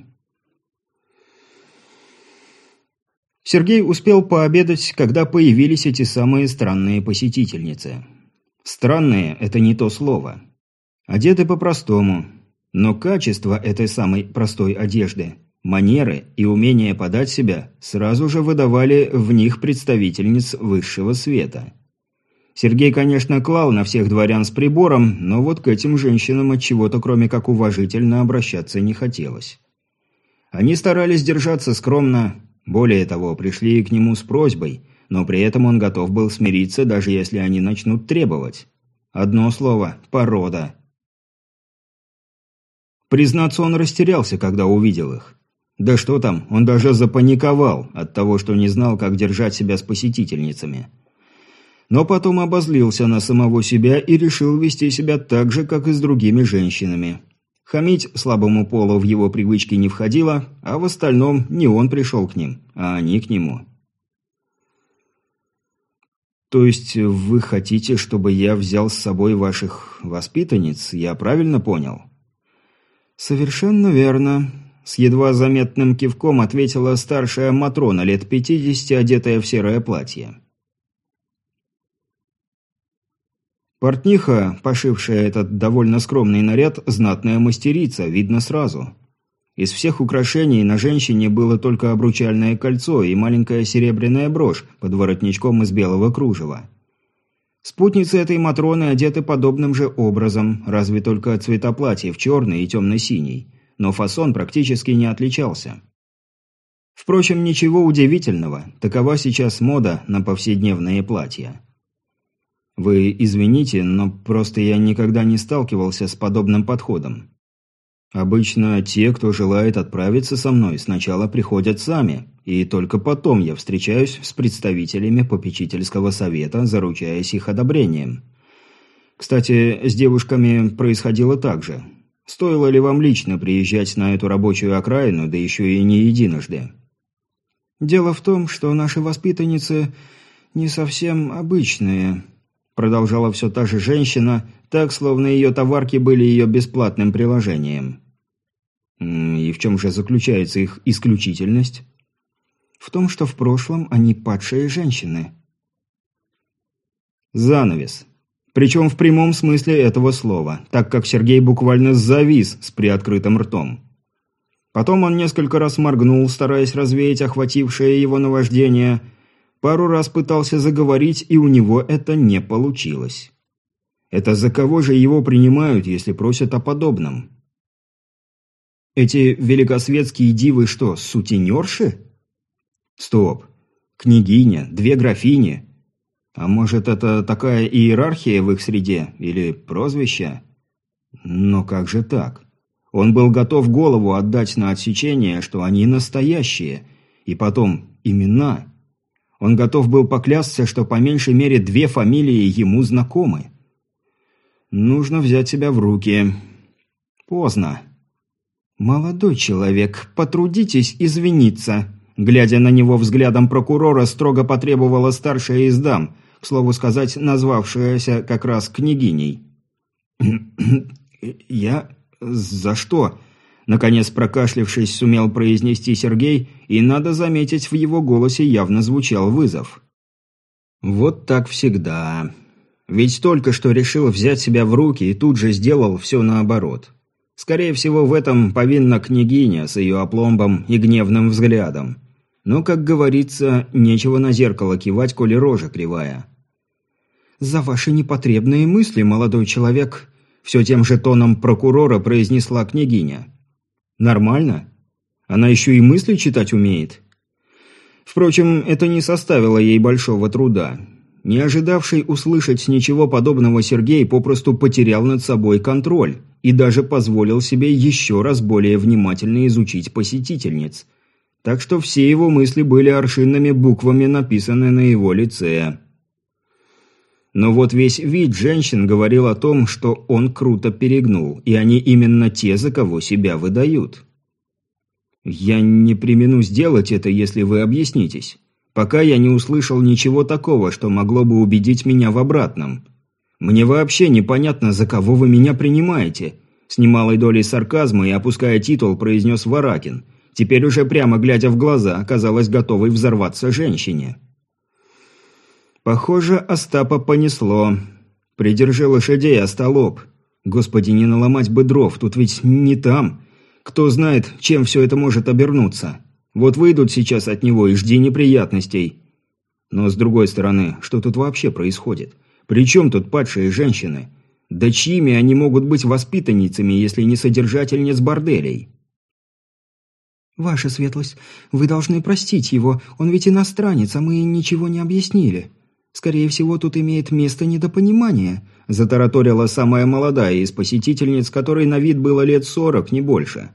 Сергей успел пообедать, когда появились эти самые странные посетительницы. Странные – это не то слово. Одеты по-простому, но качество этой самой простой одежды, манеры и умение подать себя сразу же выдавали в них представительниц высшего света. Сергей, конечно, клал на всех дворян с прибором, но вот к этим женщинам от чего-то, кроме как уважительно, обращаться не хотелось. Они старались держаться скромно, более того, пришли к нему с просьбой, но при этом он готов был смириться, даже если они начнут требовать. Одно слово – порода. Признаться, он растерялся, когда увидел их. Да что там, он даже запаниковал от того, что не знал, как держать себя с посетительницами. Но потом обозлился на самого себя и решил вести себя так же, как и с другими женщинами. Хамить слабому полу в его привычки не входило, а в остальном не он пришел к ним, а они к нему. «То есть вы хотите, чтобы я взял с собой ваших воспитанниц, я правильно понял?» «Совершенно верно», – с едва заметным кивком ответила старшая Матрона лет пятидесяти, одетая в серое платье. Портниха, пошившая этот довольно скромный наряд, знатная мастерица, видно сразу. Из всех украшений на женщине было только обручальное кольцо и маленькая серебряная брошь под воротничком из белого кружева. Спутницы этой Матроны одеты подобным же образом, разве только цвета платьев черный и темно-синий, но фасон практически не отличался. Впрочем, ничего удивительного, такова сейчас мода на повседневные платья. Вы извините, но просто я никогда не сталкивался с подобным подходом. Обычно те, кто желает отправиться со мной, сначала приходят сами, и только потом я встречаюсь с представителями попечительского совета, заручаясь их одобрением. Кстати, с девушками происходило так же. Стоило ли вам лично приезжать на эту рабочую окраину, да еще и не единожды? «Дело в том, что наши воспитанницы не совсем обычные», продолжала все та же женщина, так, словно ее товарки были ее бесплатным приложением. «И в чем же заключается их исключительность?» «В том, что в прошлом они падшие женщины». Занавес. Причем в прямом смысле этого слова, так как Сергей буквально завис с приоткрытым ртом. Потом он несколько раз моргнул, стараясь развеять охватившее его наваждение. Пару раз пытался заговорить, и у него это не получилось. Это за кого же его принимают, если просят о подобном? Эти великосветские дивы что, сутенерши? Стоп. Княгиня, две графини. А может, это такая иерархия в их среде? Или прозвище? Но как же так? Он был готов голову отдать на отсечение, что они настоящие. И потом, имена. Он готов был поклясться, что по меньшей мере две фамилии ему знакомы. Нужно взять себя в руки. Поздно. «Молодой человек, потрудитесь извиниться», глядя на него взглядом прокурора, строго потребовала старшая из дам, к слову сказать, назвавшаяся как раз княгиней. «Я... за что?» Наконец, прокашлявшись, сумел произнести Сергей, и, надо заметить, в его голосе явно звучал вызов. «Вот так всегда. Ведь только что решил взять себя в руки и тут же сделал все наоборот. Скорее всего, в этом повинна княгиня с ее опломбом и гневным взглядом. Но, как говорится, нечего на зеркало кивать, коли рожа кривая». «За ваши непотребные мысли, молодой человек», все тем же тоном прокурора произнесла княгиня. «Нормально? Она еще и мысли читать умеет». Впрочем, это не составило ей большого труда. Не ожидавший услышать ничего подобного Сергей попросту потерял над собой контроль и даже позволил себе еще раз более внимательно изучить посетительниц. Так что все его мысли были аршинными буквами написаны на его лице. Но вот весь вид женщин говорил о том, что он круто перегнул, и они именно те, за кого себя выдают. «Я не премину сделать это, если вы объяснитесь. Пока я не услышал ничего такого, что могло бы убедить меня в обратном. Мне вообще непонятно, за кого вы меня принимаете», с немалой долей сарказма и опуская титул, произнес Варакин, теперь уже прямо глядя в глаза, оказалось готовой взорваться женщине. Похоже, Остапа понесло. «Придержи лошадей, остолоп. Господи, не наломать бы дров, тут ведь не там. Кто знает, чем все это может обернуться. Вот выйдут сейчас от него и жди неприятностей». Но с другой стороны, что тут вообще происходит? При чем тут падшие женщины? Да чьими они могут быть воспитанницами, если не содержательниц борделей? «Ваша светлость, вы должны простить его, он ведь иностранец, а мы ничего не объяснили. Скорее всего, тут имеет место недопонимание», затараторила самая молодая из посетительниц, которой на вид было лет сорок, не больше.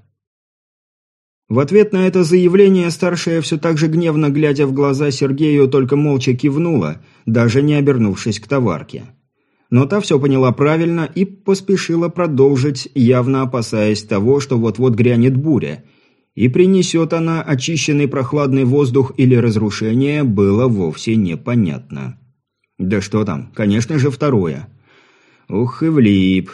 В ответ на это заявление старшая, все так же гневно глядя в глаза Сергею, только молча кивнула, даже не обернувшись к товарке. Но та все поняла правильно и поспешила продолжить, явно опасаясь того, что вот-вот грянет буря. И принесет она очищенный прохладный воздух или разрушение, было вовсе непонятно. Да что там, конечно же, второе. Ух и влип.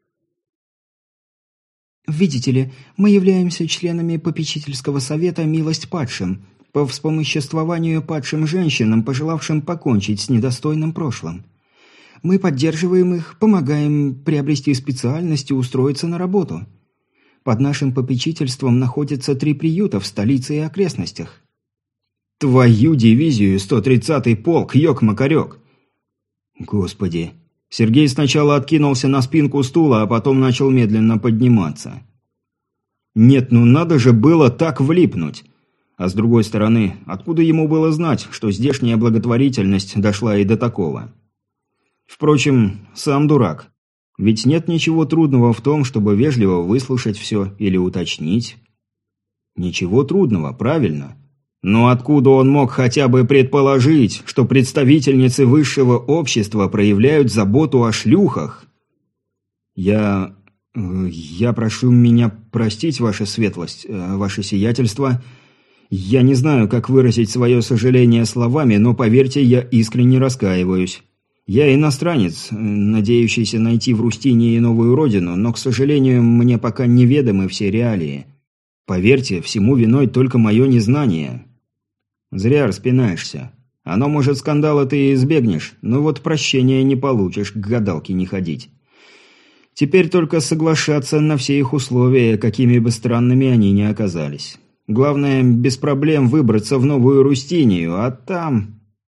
«Видите ли, мы являемся членами попечительского совета «Милость падшим» по вспомоществованию падшим женщинам, пожелавшим покончить с недостойным прошлым. Мы поддерживаем их, помогаем приобрести специальность и устроиться на работу. Под нашим попечительством находятся три приюта в столице и окрестностях». «Твою дивизию, сто тридцатый полк, ёк-макарёк!» Господи. Сергей сначала откинулся на спинку стула, а потом начал медленно подниматься. Нет, ну надо же было так влипнуть. А с другой стороны, откуда ему было знать, что здешняя благотворительность дошла и до такого? Впрочем, сам дурак. Ведь нет ничего трудного в том, чтобы вежливо выслушать все или уточнить. Ничего трудного, правильно? Но откуда он мог хотя бы предположить, что представительницы высшего общества проявляют заботу о шлюхах? Я... я прошу меня простить, ваша светлость, ваше сиятельство. Я не знаю, как выразить свое сожаление словами, но, поверьте, я искренне раскаиваюсь. Я иностранец, надеющийся найти в Рустинии новую родину, но, к сожалению, мне пока неведомы все реалии. Поверьте, всему виной только мое незнание. Зря распинаешься. Оно, может, скандала ты и избегнешь, но вот прощения не получишь, к гадалке не ходить. Теперь только соглашаться на все их условия, какими бы странными они ни оказались. Главное, без проблем выбраться в Новую Рустинию, а там...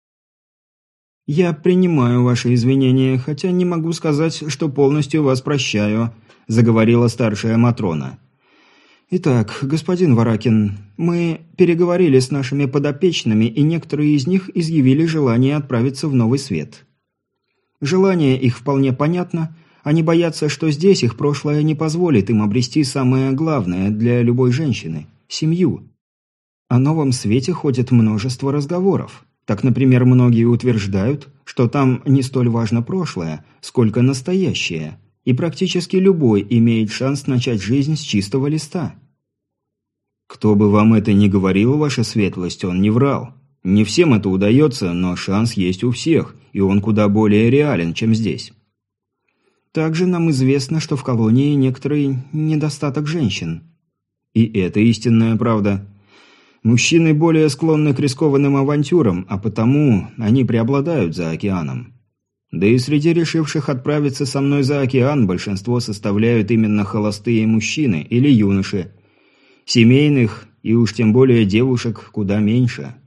«Я принимаю ваши извинения, хотя не могу сказать, что полностью вас прощаю», – заговорила старшая Матрона. «Итак, господин Варакин, мы переговорили с нашими подопечными, и некоторые из них изъявили желание отправиться в Новый Свет. Желание их вполне понятно, они боятся, что здесь их прошлое не позволит им обрести самое главное для любой женщины – семью. О Новом Свете ходит множество разговоров. Так, например, многие утверждают, что там не столь важно прошлое, сколько настоящее, и практически любой имеет шанс начать жизнь с чистого листа». «Кто бы вам это ни говорил, ваша светлость, он не врал. Не всем это удается, но шанс есть у всех, и он куда более реален, чем здесь». «Также нам известно, что в колонии некоторый недостаток женщин». «И это истинная правда. Мужчины более склонны к рискованным авантюрам, а потому они преобладают за океаном. Да и среди решивших отправиться со мной за океан большинство составляют именно холостые мужчины или юноши. Семейных и уж тем более девушек куда меньше».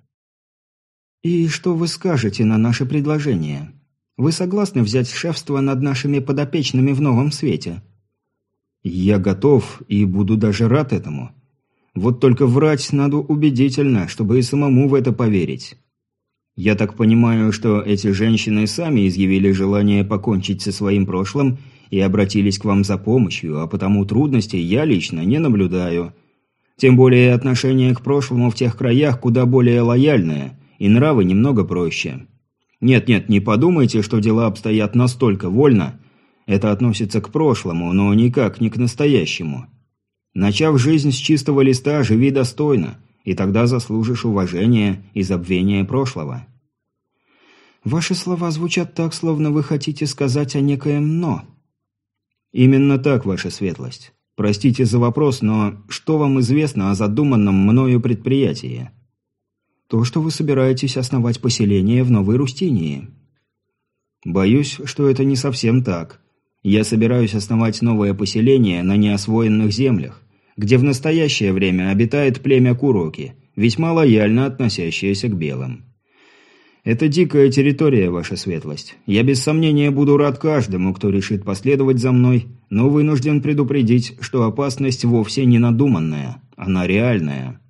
«И что вы скажете на наше предложение? Вы согласны взять шефство над нашими подопечными в Новом Свете?» «Я готов и буду даже рад этому. Вот только врать надо убедительно, чтобы и самому в это поверить. Я так понимаю, что эти женщины сами изъявили желание покончить со своим прошлым и обратились к вам за помощью, а потому трудностей я лично не наблюдаю. Тем более отношение к прошлому в тех краях куда более лояльное, и нравы немного проще. Нет-нет, не подумайте, что дела обстоят настолько вольно. Это относится к прошлому, но никак не к настоящему. Начав жизнь с чистого листа, живи достойно, и тогда заслужишь уважения и забвения прошлого». «Ваши слова звучат так, словно вы хотите сказать о некоем «но». «Именно так, ваша светлость. Простите за вопрос, но что вам известно о задуманном мною предприятии?» «То, что вы собираетесь основать поселение в Новой Рустинии». «Боюсь, что это не совсем так. Я собираюсь основать новое поселение на неосвоенных землях, где в настоящее время обитает племя Куроки, весьма лояльно относящееся к белым. Это дикая территория, ваша светлость. Я без сомнения буду рад каждому, кто решит последовать за мной, но вынужден предупредить, что опасность вовсе не надуманная, она реальная».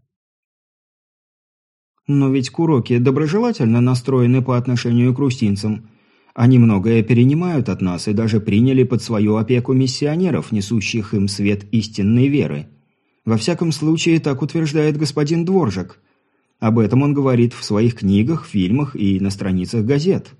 «Но ведь Куроки доброжелательно настроены по отношению к рустинцам. Они многое перенимают от нас и даже приняли под свою опеку миссионеров, несущих им свет истинной веры. Во всяком случае, так утверждает господин Дворжак. Об этом он говорит в своих книгах, фильмах и на страницах газет».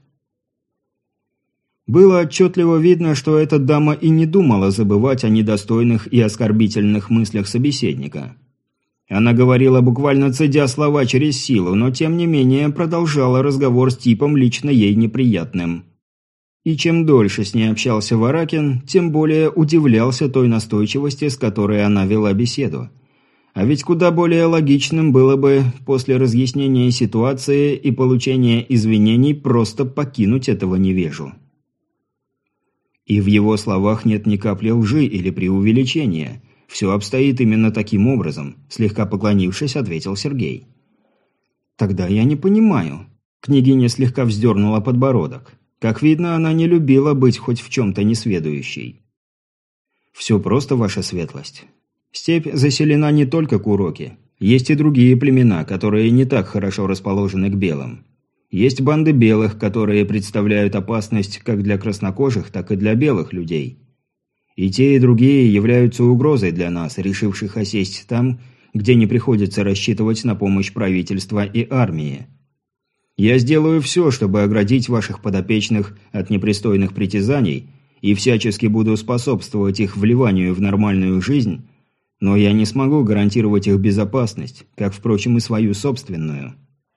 Было отчетливо видно, что эта дама и не думала забывать о недостойных и оскорбительных мыслях собеседника. Она говорила, буквально цедя слова через силу, но тем не менее продолжала разговор с типом лично ей неприятным. И чем дольше с ней общался Варакин, тем более удивлялся той настойчивости, с которой она вела беседу. А ведь куда более логичным было бы после разъяснения ситуации и получения извинений просто покинуть этого невежу. И в его словах нет ни капли лжи или преувеличения. «Все обстоит именно таким образом», – слегка поклонившись, ответил Сергей. «Тогда я не понимаю». Княгиня слегка вздернула подбородок. Как видно, она не любила быть хоть в чем-то несведущей. «Все просто, ваша светлость. Степь заселена не только Куроки. Есть и другие племена, которые не так хорошо расположены к белым. Есть банды белых, которые представляют опасность как для краснокожих, так и для белых людей. И те, и другие являются угрозой для нас, решивших осесть там, где не приходится рассчитывать на помощь правительства и армии. Я сделаю все, чтобы оградить ваших подопечных от непристойных притязаний и всячески буду способствовать их вливанию в нормальную жизнь, Но я не смогу гарантировать их безопасность, как, впрочем, и свою собственную.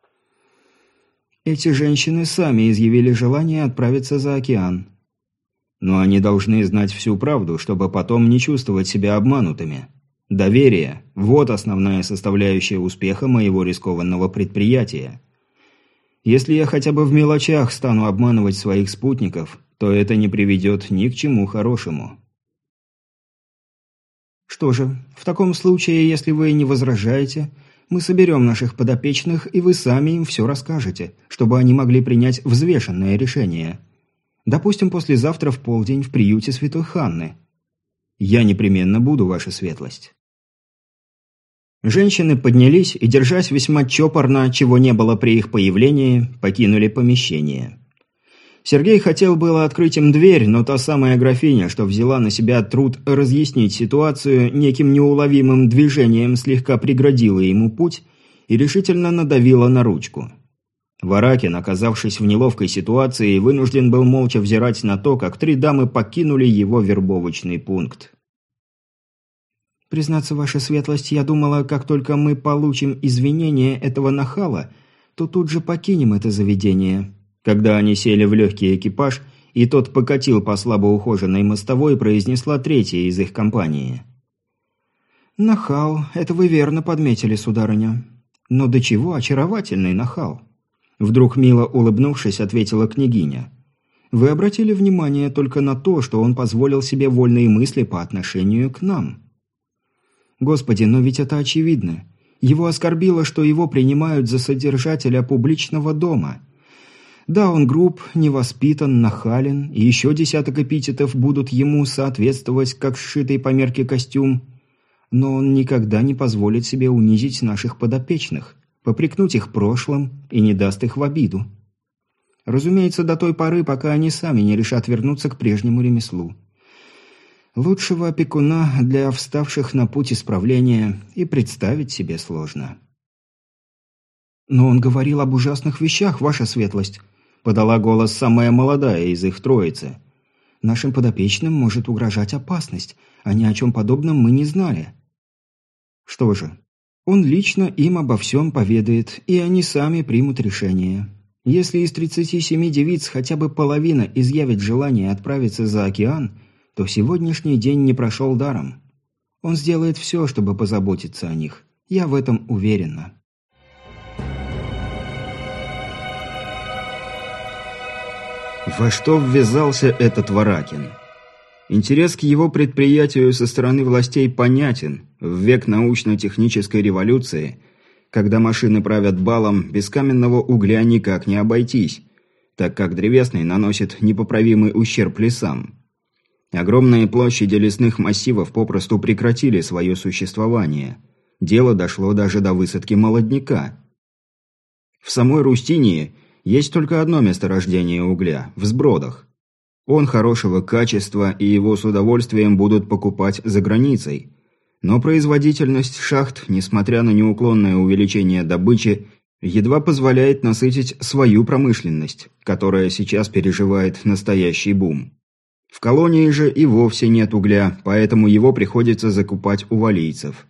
Эти женщины сами изъявили желание отправиться за океан. Но они должны знать всю правду, чтобы потом не чувствовать себя обманутыми. Доверие – вот основная составляющая успеха моего рискованного предприятия. Если я хотя бы в мелочах стану обманывать своих спутников, то это не приведет ни к чему хорошему. Что же, в таком случае, если вы не возражаете, мы соберем наших подопечных, и вы сами им все расскажете, чтобы они могли принять взвешенное решение. Допустим, послезавтра в полдень в приюте Святой Ханны. Я непременно буду, ваша светлость. Женщины поднялись и, держась весьма чопорно, чего не было при их появлении, покинули помещение. Сергей хотел было открыть им дверь, но та самая графиня, что взяла на себя труд разъяснить ситуацию, неким неуловимым движением слегка преградила ему путь и решительно надавила на ручку. Варакин, оказавшись в неловкой ситуации, вынужден был молча взирать на то, как три дамы покинули его вербовочный пункт. «Признаться, ваша светлость, я думала, как только мы получим извинения этого нахала, то тут же покинем это заведение». Когда они сели в легкий экипаж, и тот покатил по слабо ухоженной мостовой, произнесла третья из их компании. «Нахал, это вы верно подметили, сударыня. Но до чего очаровательный нахал?» Вдруг мило улыбнувшись, ответила княгиня. «Вы обратили внимание только на то, что он позволил себе вольные мысли по отношению к нам?» «Господи, но ведь это очевидно. Его оскорбило, что его принимают за содержателя публичного дома. Да, он груб, невоспитан, нахален, и еще десяток эпитетов будут ему соответствовать, как сшитый по мерке костюм. Но он никогда не позволит себе унизить наших подопечных, попрекнуть их прошлым и не даст их в обиду. Разумеется, до той поры, пока они сами не решат вернуться к прежнему ремеслу. Лучшего опекуна для вставших на путь исправления и представить себе сложно». «Но он говорил об ужасных вещах, ваша светлость», — подала голос самая молодая из их троицы. «Нашим подопечным может угрожать опасность, а ни о чем подобном мы не знали». «Что же, он лично им обо всем поведает, и они сами примут решение. Если из тридцати семи девиц хотя бы половина изъявит желание отправиться за океан, то сегодняшний день не прошел даром. Он сделает все, чтобы позаботиться о них. Я в этом уверена». Во что ввязался этот Варакин? Интерес к его предприятию со стороны властей понятен. В век научно-технической революции, когда машины правят балом, без каменного угля никак не обойтись, так как древесный наносит непоправимый ущерб лесам. Огромные площади лесных массивов попросту прекратили свое существование. Дело дошло даже до высадки молодняка. В самой Рустинии есть только одно месторождение угля – в Сбродах. Он хорошего качества, и его с удовольствием будут покупать за границей. Но производительность шахт, несмотря на неуклонное увеличение добычи, едва позволяет насытить свою промышленность, которая сейчас переживает настоящий бум. В колонии же и вовсе нет угля, поэтому его приходится закупать у валийцев.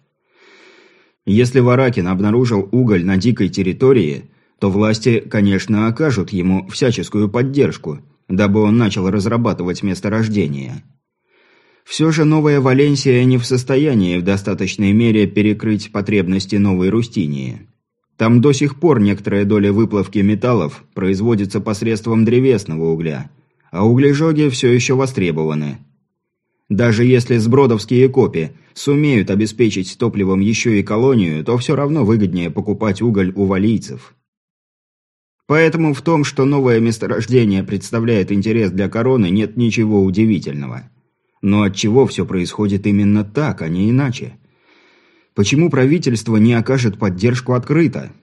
Если Варакин обнаружил уголь на дикой территории, то власти, конечно, окажут ему всяческую поддержку, дабы он начал разрабатывать месторождение. Все же Новая Валенсия не в состоянии в достаточной мере перекрыть потребности Новой Рустинии. Там до сих пор некоторая доля выплавки металлов производится посредством древесного угля, а углежоги все еще востребованы. Даже если сбродовские копи сумеют обеспечить топливом еще и колонию, то все равно выгоднее покупать уголь у валийцев. Поэтому в том, что новое месторождение представляет интерес для короны, нет ничего удивительного. Но отчего все происходит именно так, а не иначе? Почему правительство не окажет поддержку открыто?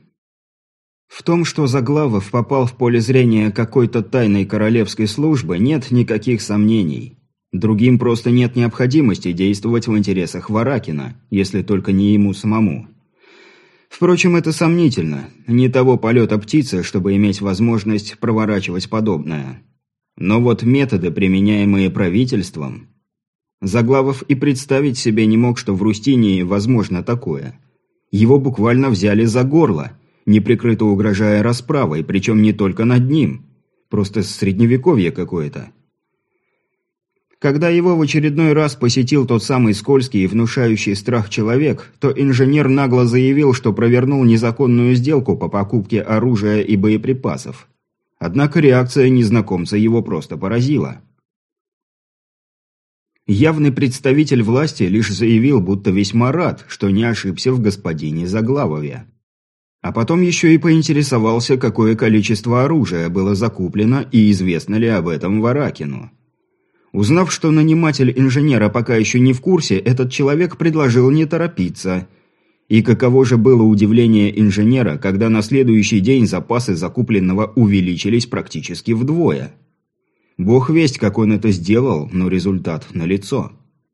В том, что Заглавов попал в поле зрения какой-то тайной королевской службы, нет никаких сомнений. Другим просто нет необходимости действовать в интересах Варакина, если только не ему самому. Впрочем, это сомнительно. Не того полета птицы, чтобы иметь возможность проворачивать подобное. Но вот методы, применяемые правительством... Заглавов и представить себе не мог, что в Рустинии возможно такое. Его буквально взяли за горло, неприкрыто угрожая расправой, причем не только над ним. Просто средневековье какое-то. Когда его в очередной раз посетил тот самый скользкий и внушающий страх человек, то инженер нагло заявил, что провернул незаконную сделку по покупке оружия и боеприпасов. Однако реакция незнакомца его просто поразила. Явный представитель власти лишь заявил, будто весьма рад, что не ошибся в господине Заглавове. А потом еще и поинтересовался, какое количество оружия было закуплено и известно ли об этом Варакину. Узнав, что наниматель инженера пока еще не в курсе, этот человек предложил не торопиться. И каково же было удивление инженера, когда на следующий день запасы закупленного увеличились практически вдвое. Бог весть, как он это сделал, но результат налицо.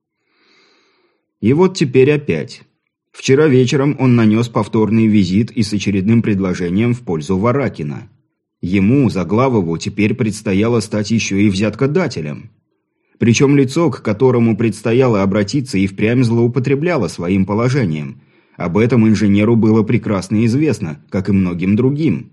И вот теперь опять. Вчера вечером он нанес повторный визит и с очередным предложением в пользу Варакина. Ему, Заглавову, теперь предстояло стать еще и взяткодателем. Причем лицо, к которому предстояло обратиться, и впрямь злоупотребляло своим положением. Об этом инженеру было прекрасно известно, как и многим другим.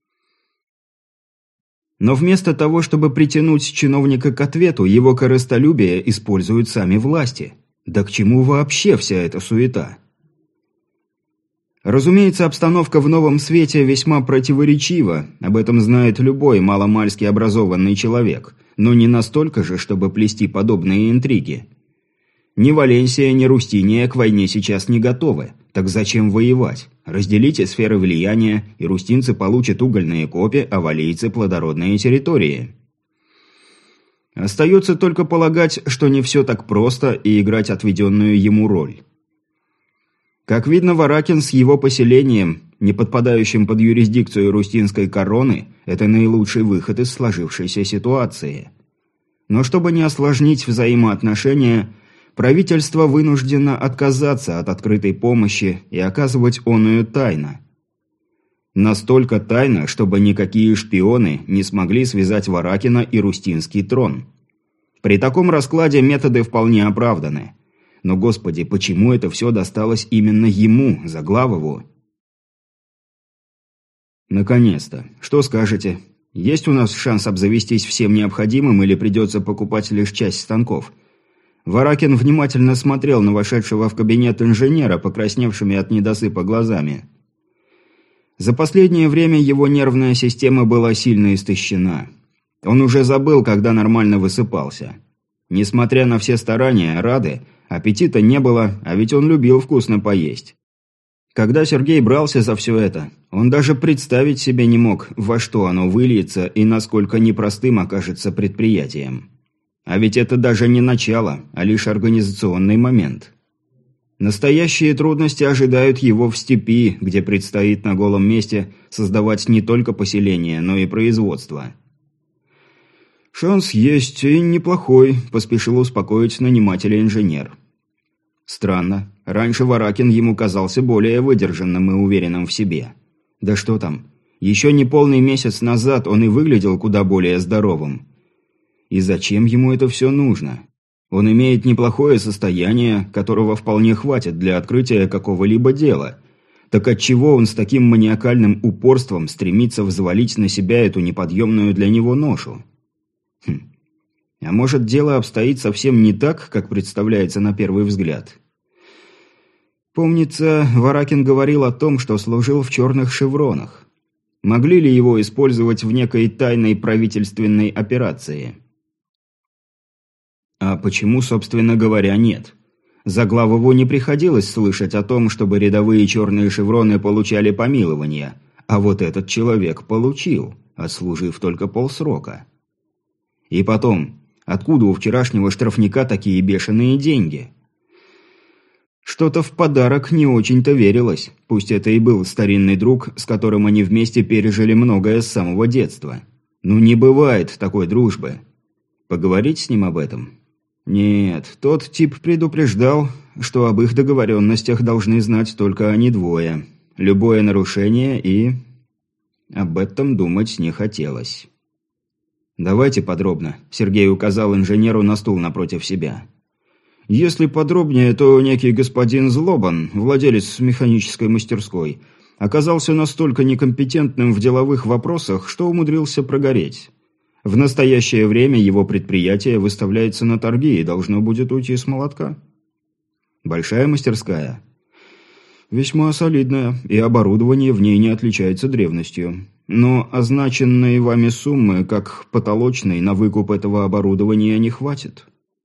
Но вместо того, чтобы притянуть чиновника к ответу, его корыстолюбие используют сами власти. Да к чему вообще вся эта суета? Разумеется, обстановка в новом свете весьма противоречива, об этом знает любой маломальски образованный человек, но не настолько же, чтобы плести подобные интриги. Ни Валенсия, ни Рустиния к войне сейчас не готовы, так зачем воевать? Разделите сферы влияния, и рустинцы получат угольные копи, а валейцы – плодородные территории. Остается только полагать, что не все так просто, и играть отведенную ему роль. Как видно, Варакин с его поселением, не подпадающим под юрисдикцию рустинской короны, это наилучший выход из сложившейся ситуации. Но чтобы не осложнить взаимоотношения, правительство вынуждено отказаться от открытой помощи и оказывать оную тайно. Настолько тайно, чтобы никакие шпионы не смогли связать Варакина и рустинский трон. При таком раскладе методы вполне оправданы. Но, господи, почему это все досталось именно ему, Заглавову? Наконец-то. Что скажете? Есть у нас шанс обзавестись всем необходимым или придется покупать лишь часть станков? Варакин внимательно смотрел на вошедшего в кабинет инженера, покрасневшими от недосыпа глазами. За последнее время его нервная система была сильно истощена. Он уже забыл, когда нормально высыпался. Несмотря на все старания, Рады, аппетита не было, а ведь он любил вкусно поесть. Когда Сергей брался за все это, он даже представить себе не мог, во что оно выльется и насколько непростым окажется предприятием. А ведь это даже не начало, а лишь организационный момент. Настоящие трудности ожидают его в степи, где предстоит на голом месте создавать не только поселение, но и производство. «Шанс есть и неплохой», – поспешил успокоить нанимателя инженер. Странно. Раньше Варакин ему казался более выдержанным и уверенным в себе. Да что там. Еще не полный месяц назад он и выглядел куда более здоровым. И зачем ему это все нужно? Он имеет неплохое состояние, которого вполне хватит для открытия какого-либо дела. Так отчего он с таким маниакальным упорством стремится взвалить на себя эту неподъемную для него ношу? Хм. А может, дело обстоит совсем не так, как представляется на первый взгляд? Помнится, Варакин говорил о том, что служил в черных шевронах. Могли ли его использовать в некой тайной правительственной операции? А почему, собственно говоря, нет? Заглавову не приходилось слышать о том, чтобы рядовые черные шевроны получали помилование, а вот этот человек получил, отслужив только полсрока. И потом, откуда у вчерашнего штрафника такие бешеные деньги? Что-то в подарок не очень-то верилось, пусть это и был старинный друг, с которым они вместе пережили многое с самого детства. Ну не бывает такой дружбы. Поговорить с ним об этом? Нет, тот тип предупреждал, что об их договоренностях должны знать только они двое. Любое нарушение и... Об этом думать не хотелось. «Давайте подробно», – Сергей указал инженеру на стул напротив себя. Если подробнее, то некий господин Злобан, владелец механической мастерской, оказался настолько некомпетентным в деловых вопросах, что умудрился прогореть. В настоящее время его предприятие выставляется на торги и должно будет уйти с молотка. Большая мастерская? Весьма солидная, и оборудование в ней не отличается древностью. Но означенные вами суммы, как потолочной, на выкуп этого оборудования не хватит.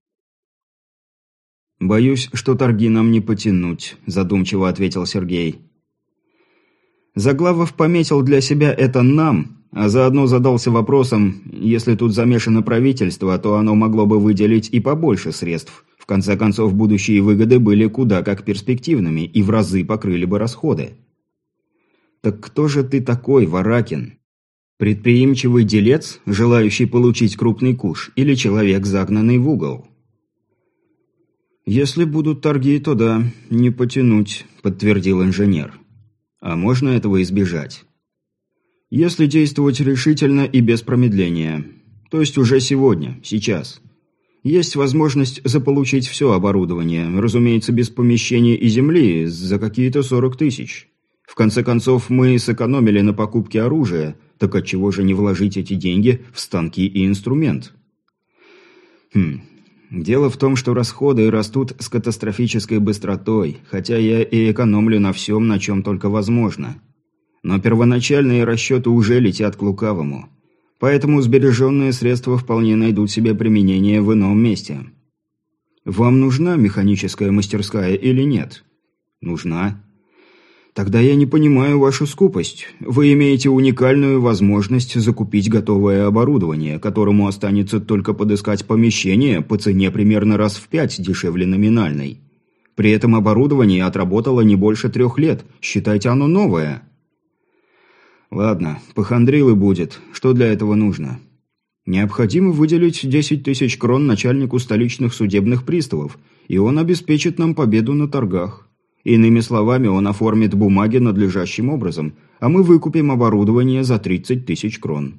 «Боюсь, что торги нам не потянуть», – задумчиво ответил Сергей. Заглавов пометил для себя это «нам», а заодно задался вопросом, если тут замешано правительство, то оно могло бы выделить и побольше средств. В конце концов, будущие выгоды были куда как перспективными и в разы покрыли бы расходы. «Так кто же ты такой, Варакин? Предприимчивый делец, желающий получить крупный куш, или человек, загнанный в угол?» «Если будут торги, то да, не потянуть», – подтвердил инженер. «А можно этого избежать?» «Если действовать решительно и без промедления. То есть уже сегодня, сейчас. Есть возможность заполучить все оборудование, разумеется, без помещения и земли, за какие-то сорок тысяч. В конце концов, мы сэкономили на покупке оружия, так отчего же не вложить эти деньги в станки и инструмент?» «Хм... Дело в том, что расходы растут с катастрофической быстротой, хотя я и экономлю на всем, на чем только возможно. Но первоначальные расчеты уже летят к лукавому. Поэтому сбереженные средства вполне найдут себе применение в ином месте. Вам нужна механическая мастерская или нет? Нужна. Тогда я не понимаю вашу скупость. Вы имеете уникальную возможность закупить готовое оборудование, которому останется только подыскать помещение по цене примерно раз в пять дешевле номинальной. При этом оборудование отработало не больше трех лет, считайте, оно новое. Ладно, похандрил и будет. Что для этого нужно? Необходимо выделить десять тысяч крон начальнику столичных судебных приставов, и он обеспечит нам победу на торгах. Иными словами, он оформит бумаги надлежащим образом, а мы выкупим оборудование за тридцать тысяч крон.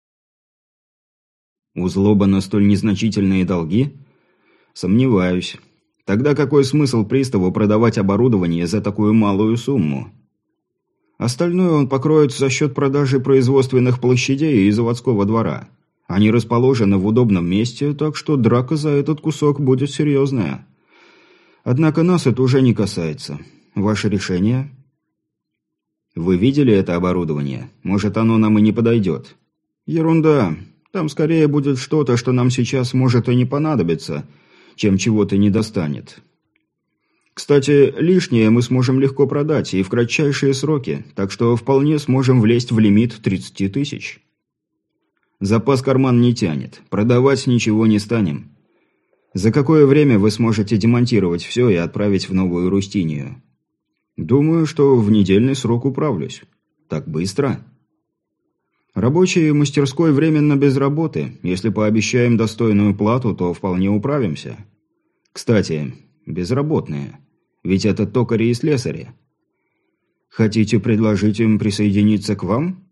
У Злобана столь незначительные долги? Сомневаюсь. Тогда какой смысл приставу продавать оборудование за такую малую сумму? Остальное он покроет за счет продажи производственных площадей и заводского двора. Они расположены в удобном месте, так что драка за этот кусок будет серьезная. Однако нас это уже не касается. Ваше решение? Вы видели это оборудование? Может, оно нам и не подойдет? Ерунда. Там скорее будет что-то, что нам сейчас может и не понадобиться, чем чего-то не достанет. Кстати, лишнее мы сможем легко продать и в кратчайшие сроки, так что вполне сможем влезть в лимит тридцать тысяч. Запас карман не тянет, продавать ничего не станем. За какое время вы сможете демонтировать все и отправить в Новую Рустинию? Думаю, что в недельный срок управлюсь. Так быстро? Рабочие мастерской временно без работы. Если пообещаем достойную плату, то вполне управимся. Кстати, безработные. Ведь это токари и слесари. Хотите предложить им присоединиться к вам?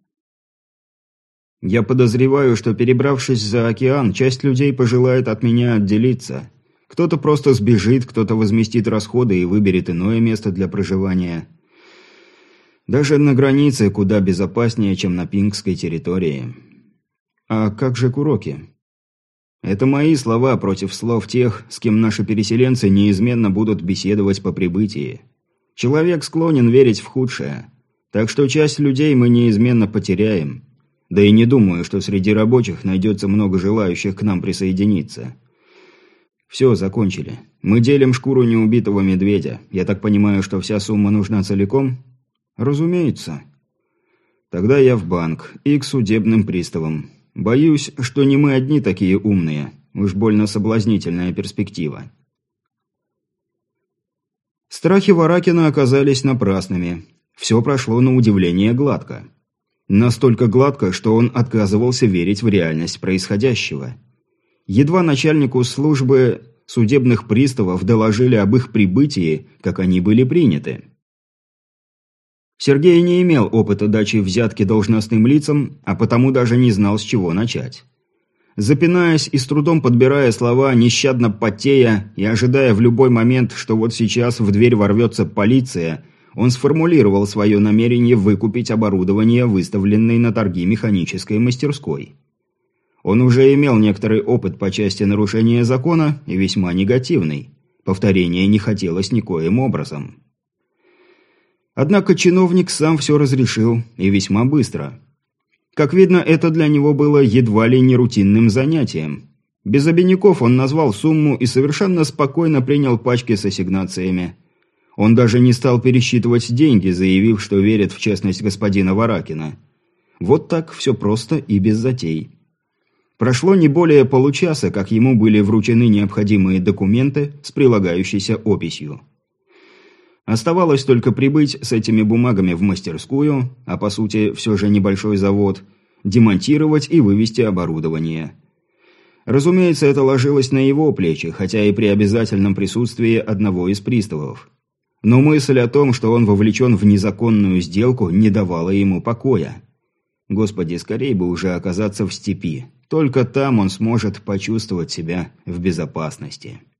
Я подозреваю, что, перебравшись за океан, часть людей пожелает от меня отделиться. Кто-то просто сбежит, кто-то возместит расходы и выберет иное место для проживания. Даже на границе куда безопаснее, чем на пингской территории. А как же Куроки? Это мои слова против слов тех, с кем наши переселенцы неизменно будут беседовать по прибытии. Человек склонен верить в худшее. Так что часть людей мы неизменно потеряем. Да и не думаю, что среди рабочих найдется много желающих к нам присоединиться. Все, закончили. Мы делим шкуру неубитого медведя. Я так понимаю, что вся сумма нужна целиком? Разумеется. Тогда я в банк и к судебным приставам. Боюсь, что не мы одни такие умные. Уж больно соблазнительная перспектива. Страхи Варакина оказались напрасными. Все прошло на удивление гладко. Настолько гладко, что он отказывался верить в реальность происходящего. Едва начальнику службы судебных приставов доложили об их прибытии, как они были приняты. Сергей не имел опыта дачи взятки должностным лицам, а потому даже не знал, с чего начать. Запинаясь и с трудом подбирая слова, нещадно потея и ожидая в любой момент, что вот сейчас в дверь ворвется полиция, он сформулировал свое намерение выкупить оборудование, выставленное на торги механической мастерской. Он уже имел некоторый опыт по части нарушения закона и весьма негативный. Повторения не хотелось никоим образом. Однако чиновник сам все разрешил, и весьма быстро. Как видно, это для него было едва ли не рутинным занятием. Без обиняков он назвал сумму и совершенно спокойно принял пачки с ассигнациями. Он даже не стал пересчитывать деньги, заявив, что верит в честность господина Варакина. Вот так все просто и без затей. Прошло не более получаса, как ему были вручены необходимые документы с прилагающейся описью. Оставалось только прибыть с этими бумагами в мастерскую, а по сути все же небольшой завод, демонтировать и вывести оборудование. Разумеется, это ложилось на его плечи, хотя и при обязательном присутствии одного из приставов. Но мысль о том, что он вовлечен в незаконную сделку, не давала ему покоя. Господи, скорее бы уже оказаться в степи. Только там он сможет почувствовать себя в безопасности.